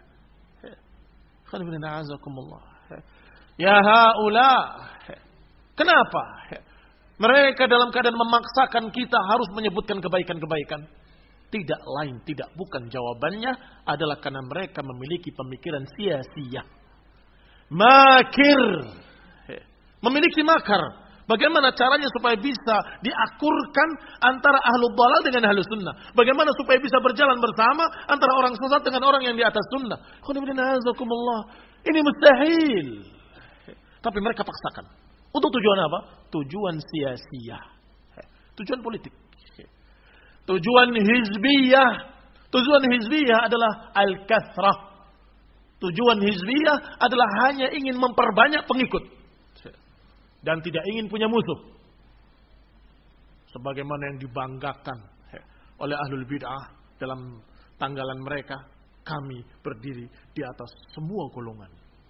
[SPEAKER 1] Ya haula. Kenapa? Mereka dalam keadaan memaksakan kita harus menyebutkan kebaikan-kebaikan. Tidak lain, tidak bukan, jawabannya adalah karena mereka memiliki pemikiran sia-sia. Makir. Memiliki makar. Bagaimana caranya supaya bisa diakurkan antara ahlul dhalal dengan ahlus sunnah? Bagaimana supaya bisa berjalan bersama antara orang sesat dengan orang yang di atas sunnah? Ini mustahil. Tapi mereka paksakan. Untuk tujuan apa? Tujuan sia-sia. Tujuan politik. Tujuan hizbiyah. Tujuan hizbiyah adalah al-kathrah. Tujuan hizbiyah adalah hanya ingin memperbanyak pengikut. Dan tidak ingin punya musuh. Sebagaimana yang dibanggakan oleh ahlul bid'ah dalam tanggalan mereka. Kami berdiri di atas semua golongan.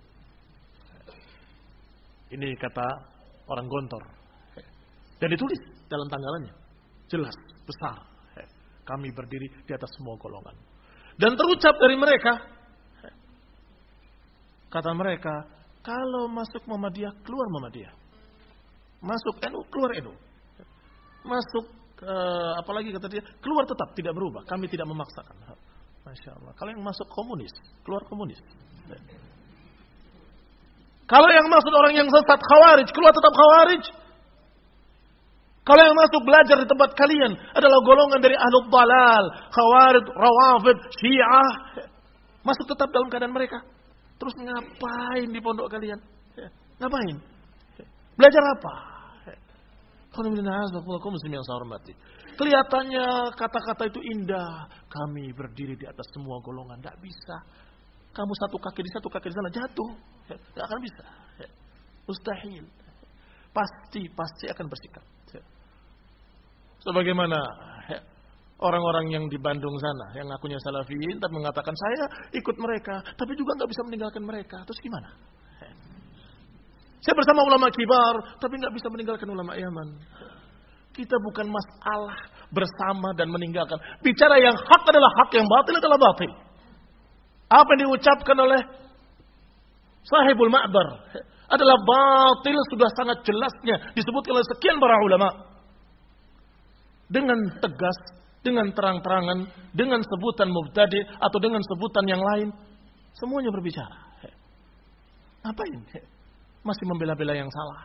[SPEAKER 1] Ini kata orang Gontor. Dan ditulis dalam tanggalannya. Jelas, besar. Kami berdiri di atas semua golongan. Dan terucap dari mereka. Kata mereka, kalau masuk Muhammadiyah, keluar Muhammadiyah. Masuk NU, keluar NU. Masuk, apalagi kata dia, keluar tetap, tidak berubah. Kami tidak memaksakan. Masya Allah. Kalau yang masuk komunis, keluar komunis. Kalau yang masuk orang yang sesat khawarij, keluar tetap khawarij. Kalau yang masuk belajar di tempat kalian adalah golongan dari ahlul dhalal, khawarij, rawafid, syiah. Masuk tetap dalam keadaan mereka. Terus ngapain di pondok kalian? Ngapain? Belajar apa? Kelihatannya kata-kata itu indah. Kami berdiri di atas semua golongan. Tidak bisa. Kamu satu kaki di sana jatuh. Tidak akan bisa. Mustahil. Pasti akan bersikap. Sebagaimana orang-orang yang di Bandung sana, yang ngakunya salafiyin, tapi mengatakan saya ikut mereka, tapi juga nggak bisa meninggalkan mereka. Terus gimana? Saya bersama ulama kibar, tapi nggak bisa meninggalkan ulama Yaman. Kita bukan masalah bersama dan meninggalkan. Bicara yang hak adalah hak, yang batil adalah batil. Apa yang diucapkan oleh sahibul ma'bar adalah batil, sudah sangat jelasnya disebutkan oleh sekian para ulama. dengan tegas, dengan terang-terangan, dengan sebutan mubtadi atau dengan sebutan yang lain, semuanya berbicara. Ngapain? Masih membela-bela yang salah.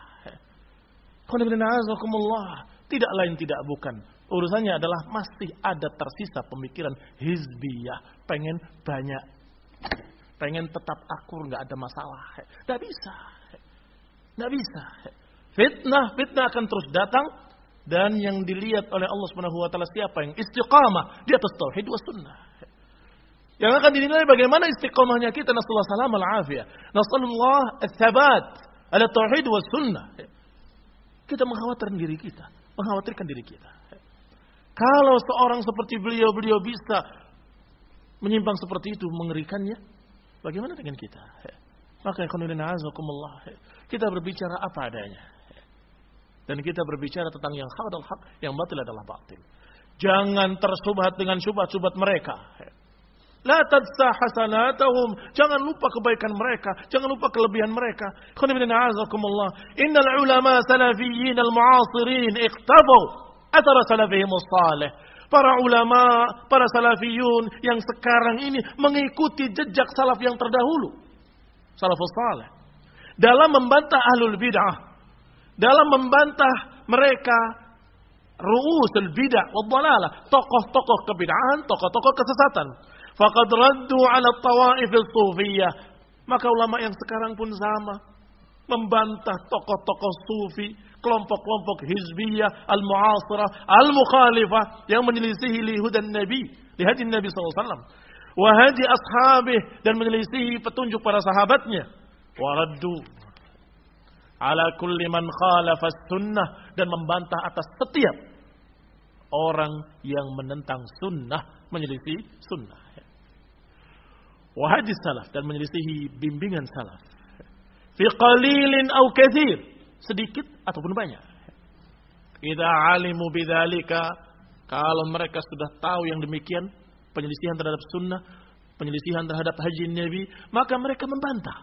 [SPEAKER 1] Tidak lain tidak bukan. Urusannya adalah masih ada tersisa pemikiran hizbiyah, pengen banyak, pengen tetap akur, nggak ada masalah. Nggak bisa, nggak bisa. Fitnah akan terus datang, dan yang dilihat oleh Allah Subhanahu Wa Taala siapa yang istiqamah di atas tauhid was sunnah. Yang akan dinilai bagaimana istiqamahnya kita. Nasallallahu salam al-afiyah. Nasallallahu ats-tsabat ala tauhid was sunnah. Kita mengkhawatirkan diri kita. Kalau seorang seperti beliau bisa menyimpang seperti itu, mengerikannya, bagaimana dengan kita? Maka kita berbicara apa adanya. Dan kita berbicara tentang yang hak adalah hak, yang batil adalah batil. Jangan tersubhat dengan syubhat-syubhat mereka. La tadsa hasanatahum. Jangan lupa kebaikan mereka, jangan lupa kelebihan mereka. Innal ulama salafiyyin al-mu'asirin iqtabu athara salafihim as-salih. Para ulama, para salafiyun yang sekarang ini mengikuti jejak salaf yang terdahulu, salafus salih, dalam membantah ahlul bid'ah, dalam membantah mereka ru'usul bid'ah wad dhalalah, tokoh-tokoh kebid'ahan, tokoh-tokoh kesesatan. Faqad raddu 'ala at-tawa'if as-sufiyyah. Maka ulama yang sekarang pun sama, membantah tokoh-tokoh sufi, kelompok-kelompok hizbiyah, al-mu'asirah, al-mukhalifah yang menyelisihi lihudan Nabi, lihadi Nabi SAW. Wa hadi ashabih, dan menyelisihi petunjuk para sahabatnya. Wa raddu 'ala kulli man khalafa as-sunnah, dan membantah atas setiap orang yang menentang sunnah, menyelisihi sunnah. Wa hadi salaf, dan menyelisihi bimbingan salaf. Fi qalilin aw katsir, sedikit ataupun banyak. Idza alimu bidzalika, kalau mereka sudah tahu yang demikian, penyelisihan terhadap sunnah, penyelisihan terhadap haji Nabi, maka mereka membantah.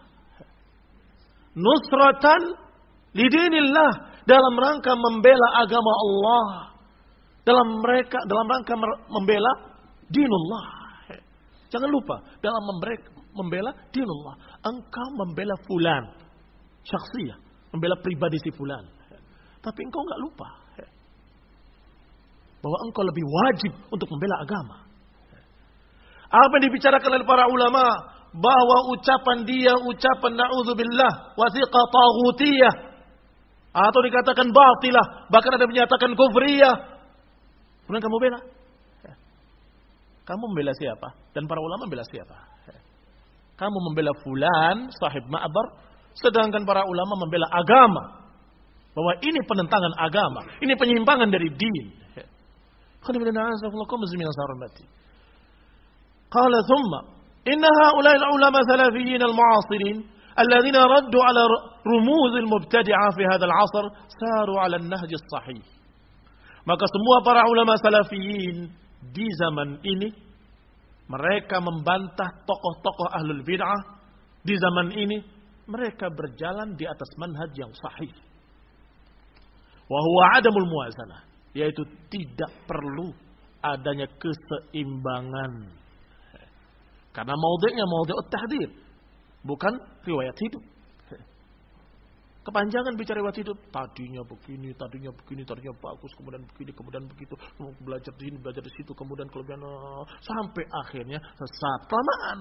[SPEAKER 1] Nusratan lidinillah, dalam rangka membela agama Allah, dalam rangka membela dinullah. Jangan lupa, dalam membela dinullah, engkau membela fulan syakhsiyah, membela pribadi si fulan, tapi engkau enggak lupa bahwa engkau lebih wajib untuk membela agama. Apa yang dibicarakan oleh para ulama, bahwa ucapan dia ucapan na'udzubillah wasiqa taghutiyah, atau dikatakan batilah, bahkan ada menyatakan kufriyah, kemudian kamu bela. Kamu membela siapa? Dan para ulama membela siapa? Kamu membela fulan sahib ma'bar, sedangkan para ulama membela agama, bahwa ini penentangan agama, ini penyimpangan dari din. Qala thumma inna haula'i al-ulama salafiyyin al-mu'asirin alladhina raddu ala rumuz al-mubtadi'ah fi hadha al-'asr saru ala an-nahj as-sahih. Maka semua para ulama salafiyyin di zaman ini, mereka membantah tokoh-tokoh ahlul bid'ah. Di zaman ini mereka berjalan di atas manhaj yang sahih. Wa huwa adamul muwazanah, yaitu tidak perlu adanya keseimbangan. Karena maudhi'nya maudhi'ut tahdhir, bukan riwayat hidup. Kepanjangan bicara riwayat hidup. Tadinya begini, tadinya bagus, kemudian begini, kemudian begitu. Belajar di sini, belajar di situ, kemudian kelebihan, sampai akhirnya sesat, kelamaan.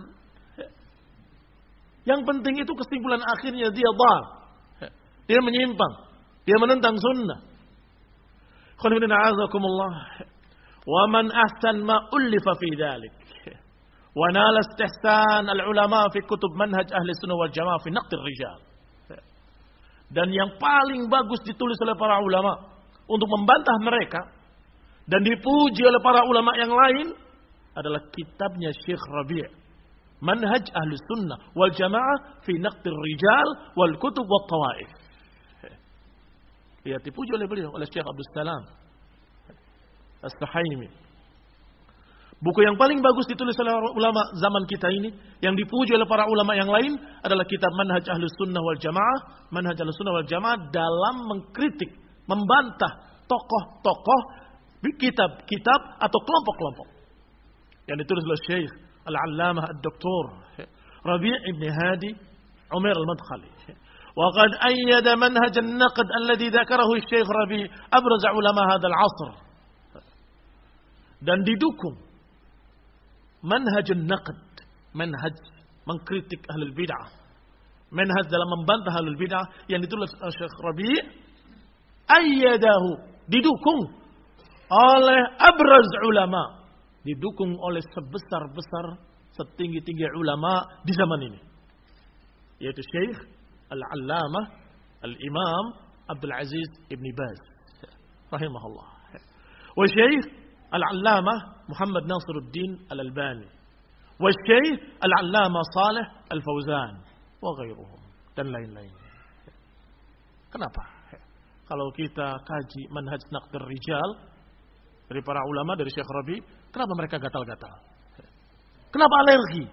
[SPEAKER 1] Yang penting itu kesimpulan akhirnya dia dhal. Dia menyimpang, dia menentang sunnah. Khonibina a'azakumullah. Wa man ahsan ma ullifa fi dhalik. Wa nala istihsan al-ulama fi kutub manhaj ahli sunnah wal jamaah fi naqd ar-rijal. Dan yang paling bagus ditulis oleh para ulama untuk membantah mereka dan dipuji oleh para ulama yang lain adalah kitabnya Syekh Rabi', Manhaj Ahli Sunnah wal Jamaah fi Naqdir Rijal wal Kutub wat Tawaif. Dia dipuji oleh beliau, oleh Syekh Abdul Salam As-Suhaimi. Buku yang paling bagus ditulis oleh ulama zaman kita ini, yang dipuji oleh para ulama yang lain, adalah kitab Manhaj Ahlus Sunnah wal Jamaah, Manhaj Ahlus Sunnah wal Jamaah, dalam mengkritik, membantah tokoh-tokoh kitab-kitab atau kelompok-kelompok yang ditulis oleh Syekh Al-Allamah Ad-Doktor Rabi' ibn Hadi Umair Al-Madkhali. Wa qad ayyada manhaj an-naqd alladhi dzakarahu Syekh Rabi' abraz ulama hadzal 'asr. Dan didukung manhaj an-naqd, manhaj mengkritik ahlul bid'ah, manhaj dalam membantah ahlul bid'ah yang ditulis oleh Syekh Rabi' ayyadahu, didukung oleh abraz ulama, didukung oleh sebesar-besar, setinggi-tinggi ulama di zaman ini, yaitu Syekh Al-Allamah Al-Imam Abdul Aziz Ibn Baz rahimahullah, wa Syekh Al-Allamah Muhammad Nasiruddin Al-Albani, wa Syekh Al-Allamah Saleh Al-Fauzan, wa ghairuhum, dan lain-lain. Kenapa? Kalau kita kaji manhaj naqdir rijal dari para ulama, dari Syekh Rabi, kenapa mereka gatal-gatal? Kenapa alergi?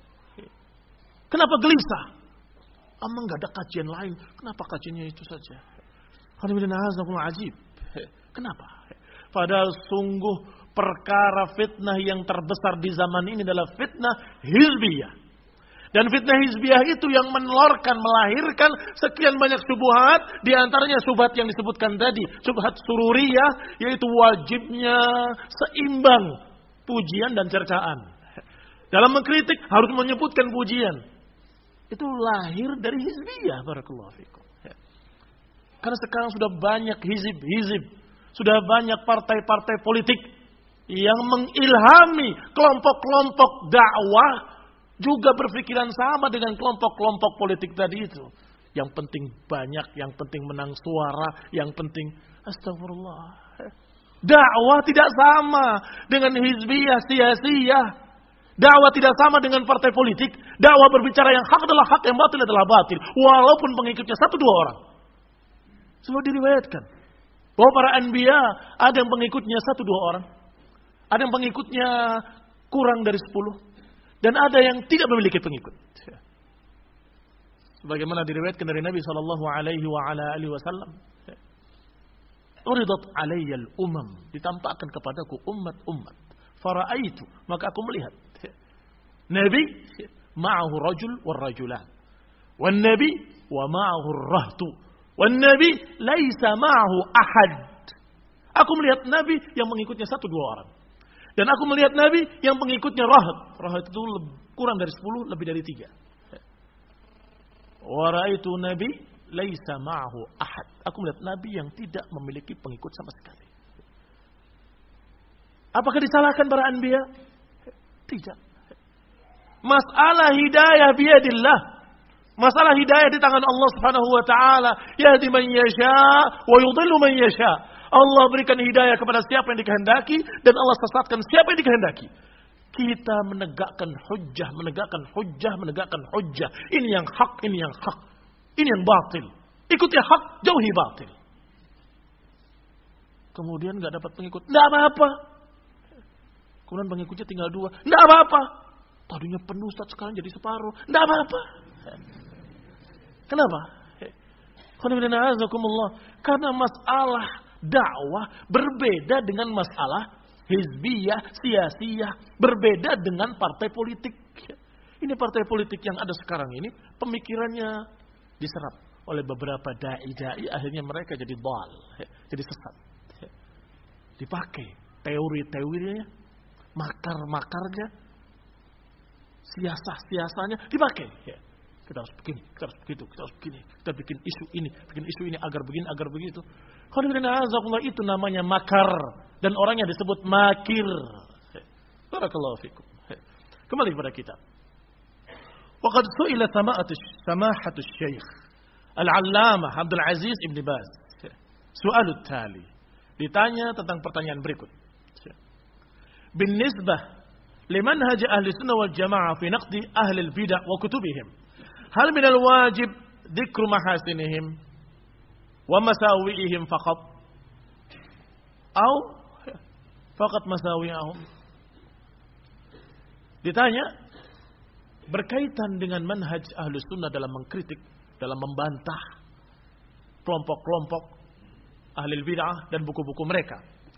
[SPEAKER 1] Kenapa gelisah? Emang gak ada kajian lain? Kenapa kajiannya itu saja? Ajib. Kenapa? Padahal sungguh perkara fitnah yang terbesar di zaman ini adalah fitnah hizbiyah. Dan fitnah hizbiyah itu yang melahirkan sekian banyak syubhat, di antaranya syubhat yang disebutkan tadi, syubhat sururiyah, yaitu wajibnya seimbang pujian dan cercaan. Dalam mengkritik harus menyebutkan pujian. Itu lahir dari hizbiyah, barakallahu fikum. Karena sekarang sudah banyak hizib, sudah banyak partai-partai politik yang mengilhami kelompok-kelompok dakwah juga berpikiran sama dengan kelompok-kelompok politik tadi itu. Yang penting banyak, yang penting menang suara, yang penting astagfirullah. Dakwah tidak sama dengan hizbiyah, siyasiyah. Dakwah tidak sama dengan partai politik. Dakwah berbicara yang hak adalah hak, yang batil adalah batil. Walaupun pengikutnya 1-2 orang. Semua diriwayatkan bahwa para anbiya ada yang pengikutnya 1-2 orang. Ada yang pengikutnya kurang dari 10. Dan ada yang tidak memiliki pengikut. Sebagaimana diriwayatkan dari Nabi SAW. Uridat alayyal umam. Ditampakkan kepadaku umat-umat. Fara'aitu. Maka aku melihat. Nabi ma'ahu rajul wal rajulan. Wan Nabi wa ma'ahu rahtu. Wan Nabi laisa ma'ahu ahad. Aku melihat Nabi yang mengikutnya 1-2 orang. Dan aku melihat Nabi yang pengikutnya rahat. Rahat itu kurang dari 10, lebih dari 3. Wa ra'aitu Nabi laisa ma'ahu ahad. Aku melihat Nabi yang tidak memiliki pengikut sama sekali. Apakah disalahkan para anbiya? Tidak. Masalah hidayah biyadillah. Masalah hidayah di tangan Allah Subhanahu wa taala. Yahdi man yasha wa yudhillu man yasha. Allah berikan hidayah kepada siapa yang dikehendaki dan Allah sesatkan siapa yang dikehendaki. Kita menegakkan hujjah. Ini yang hak, ini yang hak. Ini yang batil. Ikuti hak, jauhi batil. Kemudian enggak dapat pengikut. Enggak apa-apa. Kemudian pengikutnya tinggal 2. Enggak apa-apa. Tadinya penuh, Ustaz, sekarang jadi separuh. Enggak apa-apa. Kenapa? Karena masalah dakwah berbeda dengan masalah hizbiyah, siyasiyah, berbeda dengan partai politik. Ini partai politik yang ada sekarang ini, pemikirannya diserap oleh beberapa dai-dai, akhirnya mereka jadi dhal, jadi sesat. Dipakai teori-teorinya, makar-makarnya, siasah-siasanya dipakai. Kita harus begini, kita harus begitu, kita harus begini. Kita bikin isu ini agar begini, agar begitu. Itu namanya makar. Dan orangnya disebut makir. Barakallahu fikum. Kembali kepada kita. Waqad su'ila samahatus syekh Al-Allamah Abdul Aziz Ibn Baz. Soalut tali. Ditanya tentang pertanyaan berikut. Binisbah limanhaj ahli sunnah wal jamaah fi naqdi ahli al-bid'ah wa kutubihim. Hal minal wajib dzikru mahasinihim wa masawi'ihim faqat atau faqat masawi'ahum. Ditanya berkaitan dengan manhaj Ahlus Sunnah dalam mengkritik, dalam membantah kelompok-kelompok ahli bid'ah dan buku-buku mereka.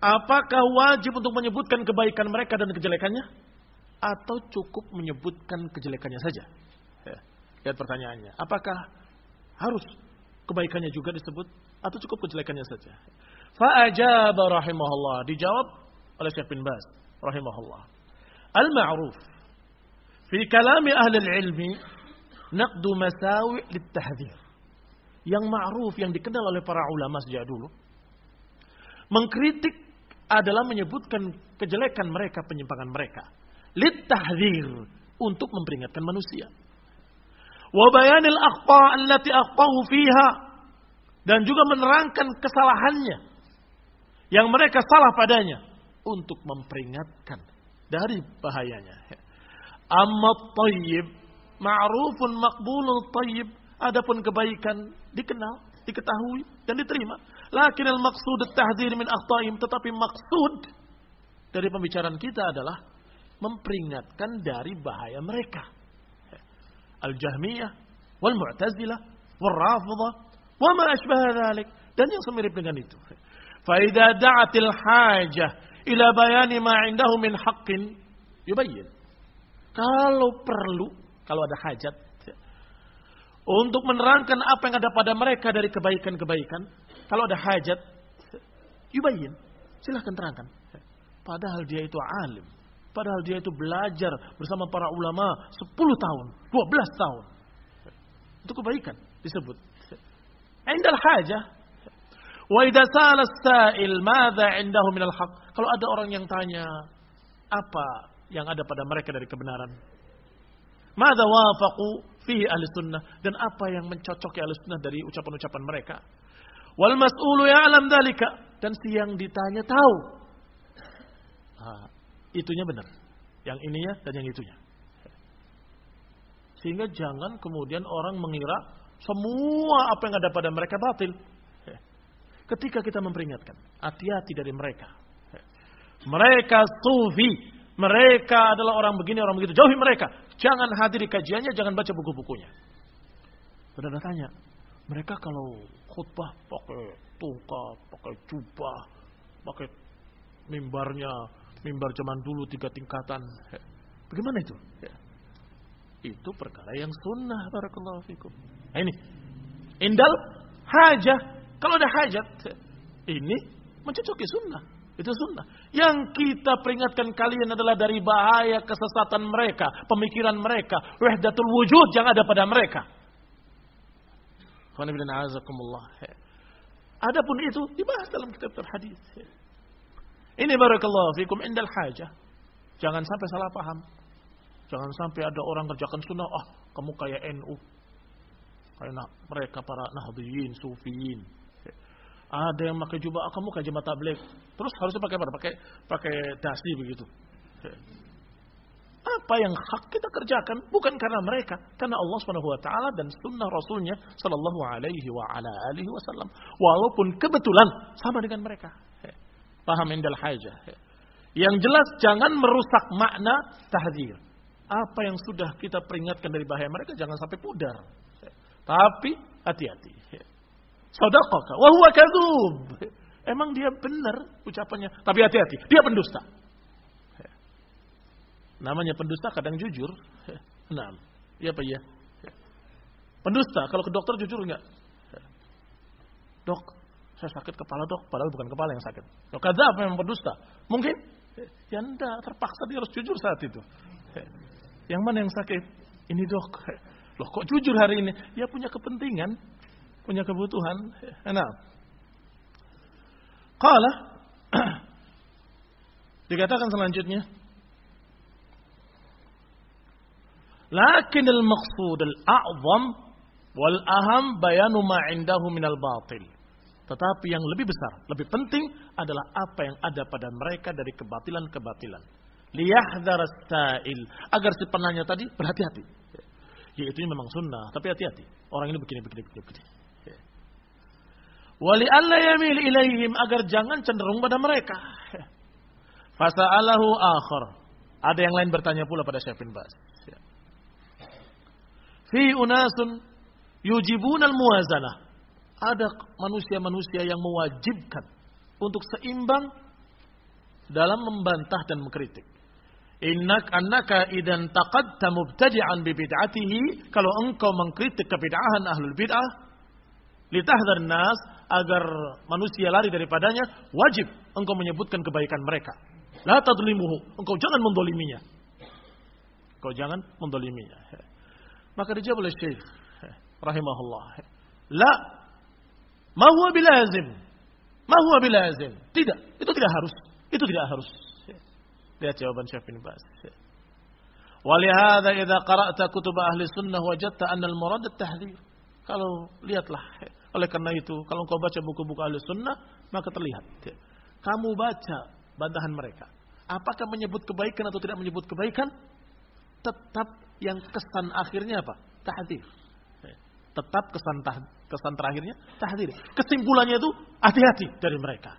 [SPEAKER 1] Apakah wajib untuk menyebutkan kebaikan mereka dan kejelekannya? Atau cukup menyebutkan kejelekannya saja? Ya, lihat pertanyaannya. Apakah harus kebaikannya juga disebut? Atau cukup kejelekannya saja? Fa'ajaba rahimahullah. Dijawab oleh Syekh bin Baz rahimahullah. Al-ma'ruf fi kalami ahli al-ilmi naqdu masawi' lit-tahdhir. Yang ma'ruf, yang dikenal oleh para ulama sejak dulu, mengkritik adalah menyebutkan kejelekan mereka, penyimpangan mereka. Lit-tahdhir, untuk memperingatkan manusia. Wa bayanil akhta allati akhtahu fiha, dan juga menerangkan kesalahannya yang mereka salah padanya, untuk memperingatkan dari bahayanya. Amma at-tayyib ma'rufun maqbulun tayyib. Adapun kebaikan dikenal, diketahui dan diterima. Lakin al-maqsud at-tahdhir min akhta'ihim, tetapi maksud dari pembicaraan kita adalah memperingatkan dari bahaya mereka. Al-Jahmiyah wal Mu'tazilah wal Rafidhah wa ma asbaha dzalik, dan yang semirip dengan itu. Fa idza da'atil hajah ila bayani ma 'indahu min haqqin yubayyin. Kalau perlu, kalau ada hajat untuk menerangkan apa yang ada pada mereka dari kebaikan-kebaikan, kalau ada hajat, yubayyin, silahkan terangkan. Padahal dia itu alim, padahal dia itu belajar bersama para ulama 10 tahun, 12 tahun. Itu kebaikan disebut. Indal hajah. Wa idza sa'ala as-sa'il madza 'indahu minal haqq. Kalau ada orang yang tanya apa yang ada pada mereka dari kebenaran, madza wafaqu fihi ahli sunnah, dan apa yang mencocoki ahli sunnah dari ucapan-ucapan mereka. Wal mas'ulu ya'lam dzalika, dan si yang ditanya tahu. Itunya benar, yang ininya dan yang itunya. Sehingga jangan kemudian orang mengira semua apa yang ada pada mereka batil. Ketika kita memperingatkan, hati-hati dari mereka. Mereka sufi, mereka adalah orang begini, orang begitu. Jauhi mereka. Jangan hadiri kajiannya, jangan baca buku-bukunya. Saudara tanya, mereka kalau khutbah pakai tongkat, pakai jubah, pakai mimbarnya, mimbar zaman dulu 3 tingkatan. Bagaimana itu? Itu perkara yang sunnah, barakallahu fikum. Nah ini, indal hajah. Kalau ada hajat, ini mencocoki sunnah. Itu sunnah. Yang kita peringatkan kalian adalah dari bahaya kesesatan mereka, pemikiran mereka, wahdatul wujud yang ada pada mereka. Adapun itu dibahas dalam kitab hadis. Ini barakallahu fikum indal hajah. Jangan sampai salah paham. Jangan sampai ada orang kerjakan sunnah, kamu kayak NU. Kayak mereka para nahdliyin, sufiyin. Ada yang pakai jubah, kamu kayak jemaah tabligh. Terus harusnya pakai apa? Pakai dasi begitu. Apa yang hak kita kerjakan bukan karena mereka, karena Allah Subhanahu wa taala dan sunnah Rasulnya sallallahu alaihi wa ala alihi wasallam. Walaupun kebetulan sama dengan mereka. Paham indal hajah. Yang jelas jangan merusak makna tahdzir. Apa yang sudah kita peringatkan dari bahaya mereka jangan sampai pudar. Tapi hati-hati. Sadaqaka wa huwa kadzub. Emang dia benar ucapannya, tapi hati-hati, dia pendusta. Namanya pendusta kadang jujur. Nah, iya apa iya? Pendusta kalau ke dokter jujur enggak? Dok, saya sakit kepala dok, padahal bukan kepala yang sakit. Dok, kadzab memang pendusta. Mungkin ya enggak, terpaksa dia harus jujur saat itu. Yang mana yang sakit? Ini dok. Loh kok jujur hari ini? Ya punya kepentingan, punya kebutuhan. Nah, qala dikatakan selanjutnya, lakin al-maqsud al-a'zam wal aham bayanu ma 'indahu min al-batil. Tetapi yang lebih besar, lebih penting adalah apa yang ada pada mereka dari kebatilan-kebatilan. Liyahdhar as-sa'il, agar si penanya tadi berhati-hati. Yaitu memang sunnah, tapi hati-hati. Orang ini begini. Wali alla yamil ilaihim, agar jangan cenderung pada mereka. Fasa'alahu akhar. Ada yang lain bertanya pula pada Syekh bin Baz. Fi unasun yujibuna al-muwazanah. Ada manusia-manusia yang mewajibkan untuk seimbang dalam membantah dan mengkritik. Annaka idan taqadta mubtadi'an bi bid'atihi, kalau engkau mengkritik kebid'ahan ahlul bid'ah, litahdhar nas, agar manusia lari daripadanya, wajib engkau menyebutkan kebaikan mereka. La tadlimuhu, engkau jangan mendoliminya. Engkau jangan mendoliminya. Maka dijawab oleh Syekh rahimahullah, la ma huwa bilazim. Ma huwa bilazim. Tidak, itu tidak harus. Itu tidak harus. Lihat jawaban Syekh bin Baz. Walihada idza qara'ta kutub ahli sunnah wajadta anna al-murad at-tahdhir. Kalau lihatlah, oleh karena itu kalau engkau baca buku-buku ahli sunnah maka terlihat kamu baca bantahan mereka. Apakah menyebut kebaikan atau tidak menyebut kebaikan? Tetap yang kesan akhirnya apa? Tahdhir. Tetap kesan terakhirnya tahdhir. Kesimpulannya itu hati-hati dari mereka.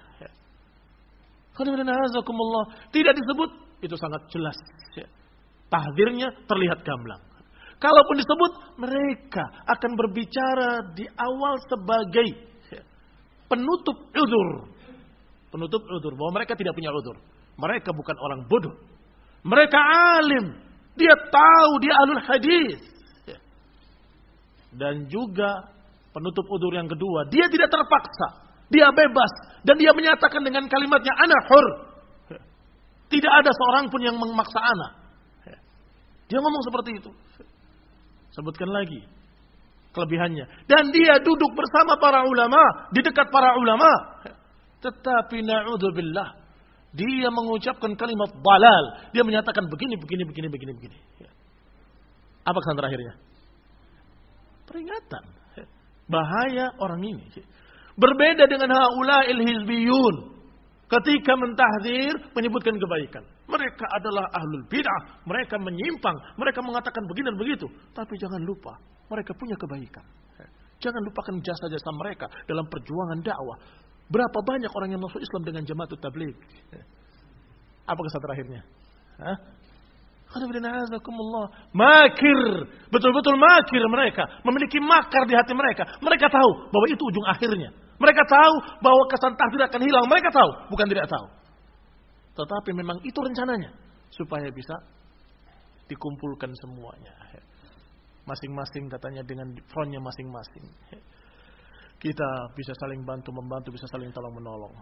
[SPEAKER 1] Tidak disebut, itu sangat jelas. Tahdhirnya terlihat gamblang. Kalaupun disebut, mereka akan berbicara di awal sebagai penutup udzur. Penutup udzur, bahwa mereka tidak punya udzur. Mereka bukan orang bodoh. Mereka alim. Dia tahu, dia ahlul hadis. Dan juga penutup udzur yang kedua, dia tidak terpaksa. Dia bebas. Dan dia menyatakan dengan kalimatnya, ana hur. Tidak ada seorang pun yang memaksa ana. Dia ngomong seperti itu. Sebutkan lagi kelebihannya. Dan dia duduk bersama para ulama. Di dekat para ulama. Tetapi na'udzubillah, dia mengucapkan kalimat dalal. Dia menyatakan begini. Apa kesan terakhirnya? Peringatan. Bahaya orang ini. Berbeda dengan haula'il hizbiyun. Ketika mentahdzir, menyebutkan kebaikan. Mereka adalah ahlul bid'ah. Mereka menyimpang. Mereka mengatakan begini dan begitu. Tapi jangan lupa, mereka punya kebaikan. Jangan lupakan jasa-jasa mereka dalam perjuangan dakwah. Berapa banyak orang yang masuk Islam dengan Jamaatut Tabligh. Apa kesan terakhirnya? Makir. Betul-betul makir mereka. Memiliki makar di hati mereka. Mereka tahu bahwa itu ujung akhirnya. Mereka tahu bahwa kesan tahdhir akan hilang. Mereka tahu, bukan tidak tahu. Tetapi memang itu rencananya. Supaya bisa dikumpulkan semuanya. Masing-masing katanya dengan frontnya masing-masing. Kita bisa saling bantu-membantu, bisa saling tolong-menolong.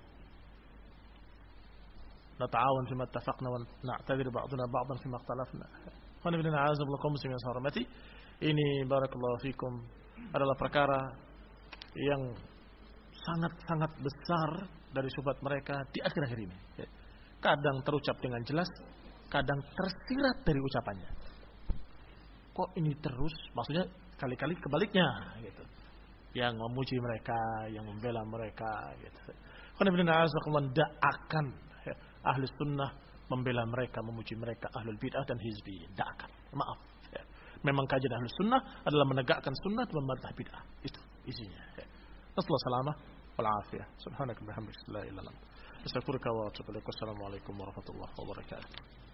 [SPEAKER 1] Nata'awan fima ittafaqna wa na'tadzir ba'duna ba'dan fima ikhtalafna. Wa nabiyana a'azallakum muslimin sarmati. Ini barakallahu fikum adalah perkara yang sangat-sangat besar dari syubhat mereka di akhir-akhir ini. Kadang terucap dengan jelas, kadang tersirat dari ucapannya. Kok ini terus? Maksudnya kali-kali kebaliknya gitu. Yang memuji mereka, yang membela mereka gitu. Karena benar tidak akan ahli sunnah membela mereka, memuji mereka, ahlul bid'ah dan hizbi. Tidak akan. Maaf. Memang kajian ahli sunnah adalah menegakkan sunnah dan membantah bid'ah. Itu isinya. Nasallahu salamah wal afiyah. Subhanaka bihamdika la ilaha illa anta. Astaghfiruka wa atubu ilaik. Wassalamualaikum warahmatullahi wabarakatuh.